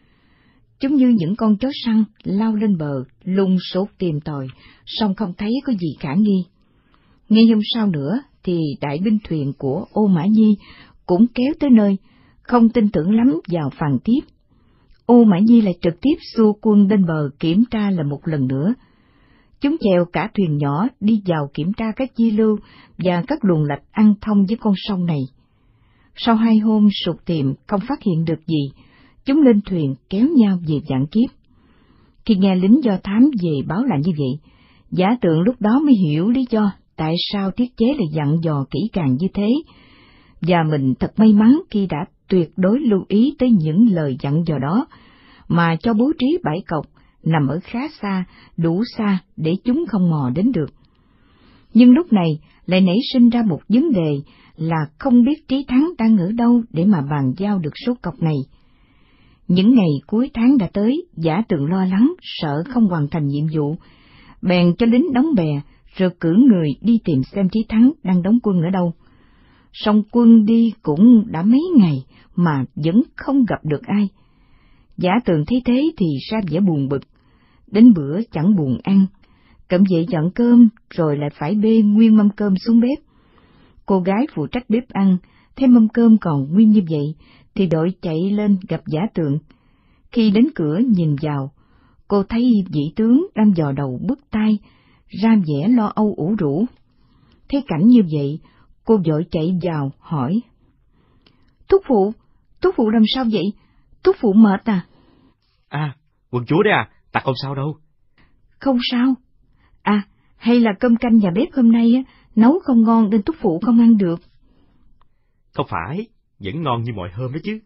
Chúng như những con chó săn lao lên bờ, lùng sốt tìm tòi, song không thấy có gì khả nghi. Ngay hôm sau nữa thì đại binh thuyền của Ô Mã Nhi cũng kéo tới nơi, không tin tưởng lắm vào Phàn Tiếp. Ô Mã Nhi lại trực tiếp xua quân lên bờ kiểm tra là một lần nữa. Chúng chèo cả thuyền nhỏ đi vào kiểm tra các chi lưu và các luồng lạch ăn thông với con sông này. Sau hai hôm sục tìm không phát hiện được gì, chúng lên thuyền kéo nhau về Vạn Kiếp. Khi nghe lính do thám về báo là như vậy, giả tượng lúc đó mới hiểu lý do tại sao Tiết Chế lại dặn dò kỹ càng như thế, và mình thật may mắn khi đã tuyệt đối lưu ý tới những lời dặn dò đó, mà cho bố trí bãi cọc nằm ở khá xa, đủ xa để chúng không mò đến được. Nhưng lúc này lại nảy sinh ra một vấn đề là không biết Trí Thắng đang ở đâu để mà bàn giao được số cọc này. Những ngày cuối tháng đã tới, giả tượng lo lắng, sợ không hoàn thành nhiệm vụ, bèn cho lính đóng bè, rồi cử người đi tìm xem Trí Thắng đang đóng quân ở đâu. Song quân đi cũng đã mấy ngày mà vẫn không gặp được ai. Giả tượng thấy thế thì ra vẻ buồn bực, đến bữa chẳng buồn ăn, cẩm dậy dọn cơm rồi lại phải bê nguyên mâm cơm xuống bếp. Cô gái phụ trách bếp ăn, thấy mâm cơm còn nguyên như vậy, thì đội chạy lên gặp giả tượng. Khi đến cửa nhìn vào, cô thấy vị tướng đang dò đầu bứt tai, ra vẻ lo âu ủ rũ. Thấy cảnh như vậy, cô vội chạy vào hỏi: "Thúc phụ, thúc phụ làm sao vậy? Thúc phụ mệt à?" "À, quận chúa đấy à, ta không sao đâu." "Không sao? À, hay là cơm canh nhà bếp hôm nay á, nấu không ngon nên thúc phụ không ăn được?" "Không phải, vẫn ngon như mọi hôm đó chứ."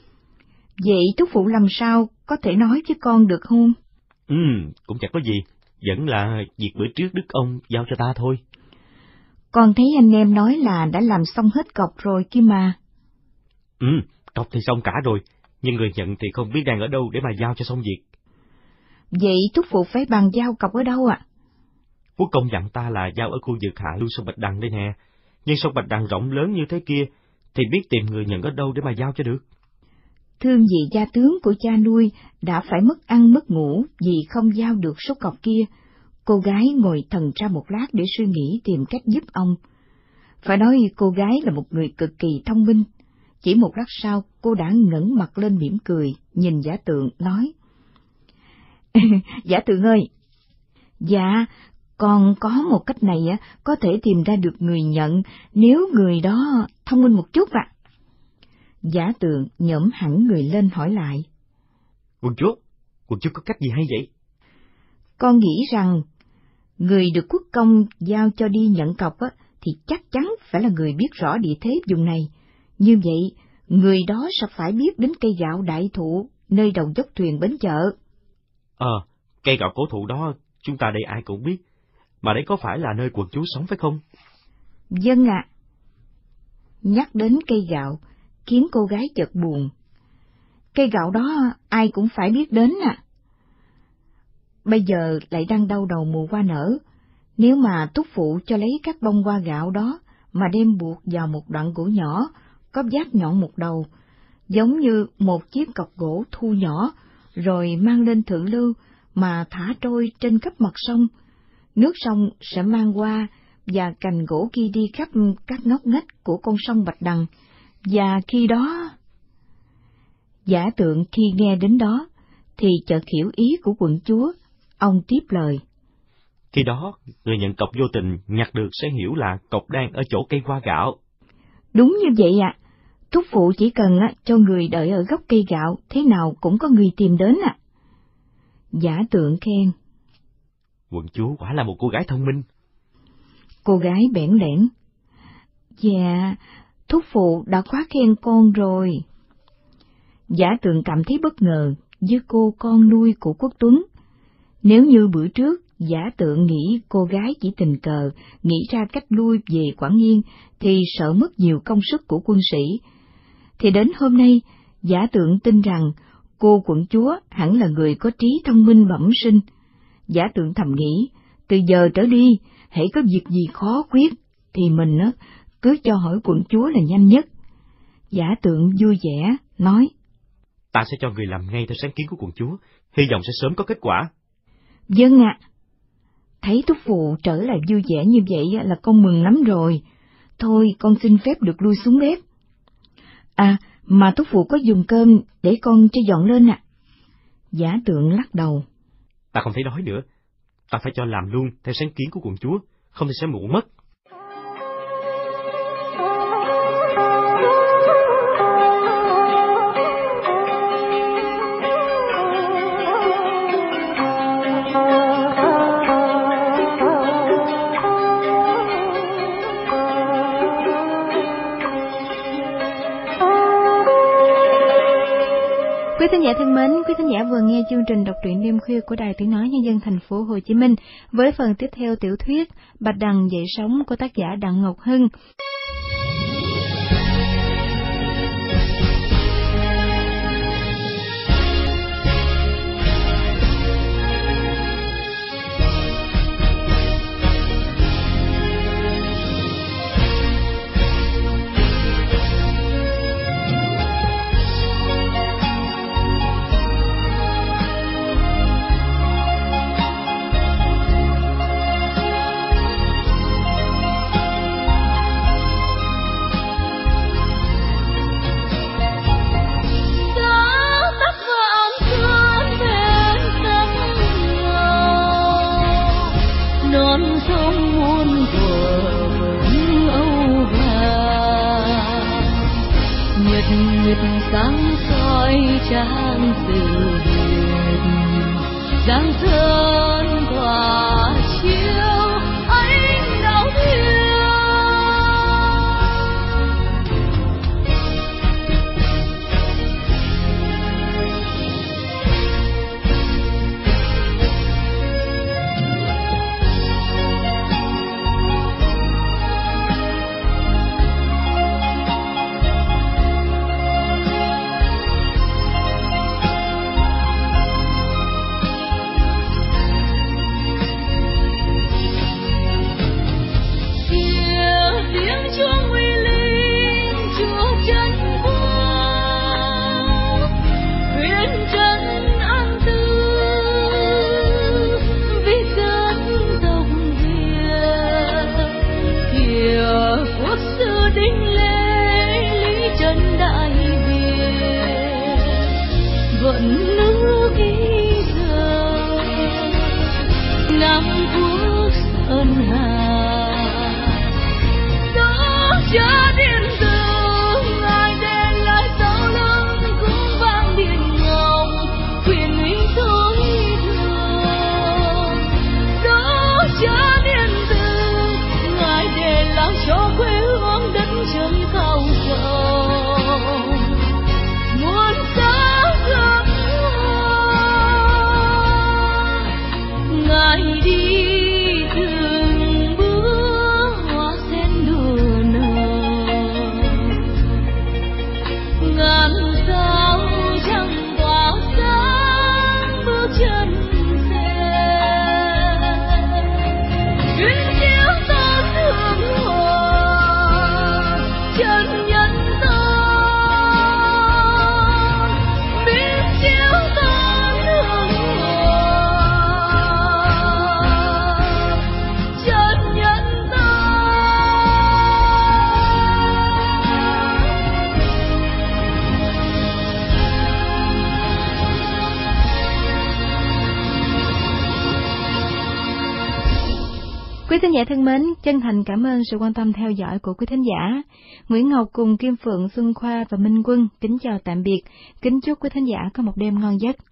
"Vậy thúc phụ làm sao có thể nói với con được không?" Ừ, cũng chẳng có gì, vẫn là việc bữa trước Đức ông giao cho ta thôi." "Con thấy anh em nói là đã làm xong hết cọc rồi kia mà." "Ừ, cọc thì xong cả rồi, nhưng người nhận thì không biết đang ở đâu để mà giao cho xong việc." "Vậy thúc phụ phải bàn giao cọc ở đâu ạ?" "Quốc công dặn ta là giao ở khu vực hạ lưu sông Bạch Đằng đây nè, nhưng sông Bạch Đằng rộng lớn như thế kia, thì biết tìm người nhận ở đâu để mà giao cho được." Thương vì gia tướng của cha nuôi đã phải mất ăn mất ngủ vì không giao được số cọc kia, cô gái ngồi thần ra một lát để suy nghĩ tìm cách giúp ông. Phải nói cô gái là một người cực kỳ thông minh. Chỉ một lát sau, cô đã ngẩng mặt lên mỉm cười, nhìn giả tượng, nói: "Giả tượng ơi, dạ, con có một cách này á, có thể tìm ra được người nhận nếu người đó thông minh một chút ạ." Giả tượng nhổm hẳn người lên hỏi lại: "Quận chúa, quận chúa có cách gì hay vậy?" "Con nghĩ rằng người được quốc công giao cho đi nhận cọc á, thì chắc chắn phải là người biết rõ địa thế vùng này. Như vậy, người đó sẽ phải biết đến cây gạo đại thụ nơi đầu dốc thuyền bến chợ." Ờ, cây gạo cổ thụ đó chúng ta đây ai cũng biết, mà đấy có phải là nơi quận chúa sống phải không?" "Vâng ạ." Nhắc đến cây gạo khiến cô gái chợt buồn. Cây gạo đó ai cũng phải biết đến à. Bây giờ lại đang đau đầu mùa hoa nở, nếu mà thúc phụ cho lấy các bông hoa gạo đó mà đem buộc vào một đoạn gỗ nhỏ, có vát nhọn một đầu, giống như một chiếc cọc gỗ thu nhỏ, rồi mang lên thượng lưu mà thả trôi trên khắp mặt sông, nước sông sẽ mang qua và cành gỗ kia đi khắp các ngóc ngách của con sông Bạch Đằng, và khi đó... Giả tượng khi nghe đến đó thì chợt hiểu ý của quận chúa, Ông tiếp lời. Khi đó, người nhận cọc vô tình nhặt được sẽ hiểu là cọc đang ở chỗ cây hoa gạo. Đúng như vậy ạ. À. Thúc phụ chỉ cần á, cho người đợi ở gốc cây gạo, thế nào cũng có người tìm đến ạ. À. Giả Tượng khen. Quận chúa quả là một cô gái thông minh. Cô gái bẽn lẽn. Dạ, thúc phụ đã quá khen con rồi. Giả Tượng cảm thấy bất ngờ với cô con nuôi của Quốc Tuấn. Nếu như bữa trước Giả Tượng nghĩ cô gái chỉ tình cờ nghĩ ra cách lui về Quảng Yên thì sợ mất nhiều công sức của quân sĩ, thì đến hôm nay Giả Tượng tin rằng cô quận chúa hẳn là người có trí thông minh bẩm sinh. Giả Tượng thầm nghĩ, từ giờ trở đi, hễ có việc gì khó quyết thì mình á cứ cho hỏi quận chúa là nhanh nhất. Giả Tượng vui vẻ nói: Ta sẽ cho người làm ngay theo sáng kiến của quận chúa, hy vọng sẽ sớm có kết quả. Vâng ạ. À. Thấy thúc phụ trở lại vui vẻ như vậy là con mừng lắm rồi. Thôi con xin phép được lui xuống bếp. À, mà thúc phụ có dùng cơm để con cho dọn lên ạ. À. Giả Tượng lắc đầu. Ta không thấy đói nữa. Ta phải cho làm luôn theo sáng kiến của quận chúa, không thì sẽ muộn mất. Quý thính giả thân mến, quý thính giả vừa nghe chương trình đọc truyện đêm khuya của Đài Tiếng nói Nhân dân thành phố Hồ Chí Minh với phần tiếp theo tiểu thuyết Bạch Đằng dậy sóng của tác giả Đặng Ngọc Hưng. Sáng soi trang từ biệt, giang sơn tỏa chiếu ánh đau chân Quý thính giả thân mến, chân thành cảm ơn sự quan tâm theo dõi của quý thính giả. Nguyễn Ngọc cùng Kim Phượng, Xuân Khoa và Minh Quân kính chào tạm biệt, kính chúc quý thính giả có một đêm ngon giấc.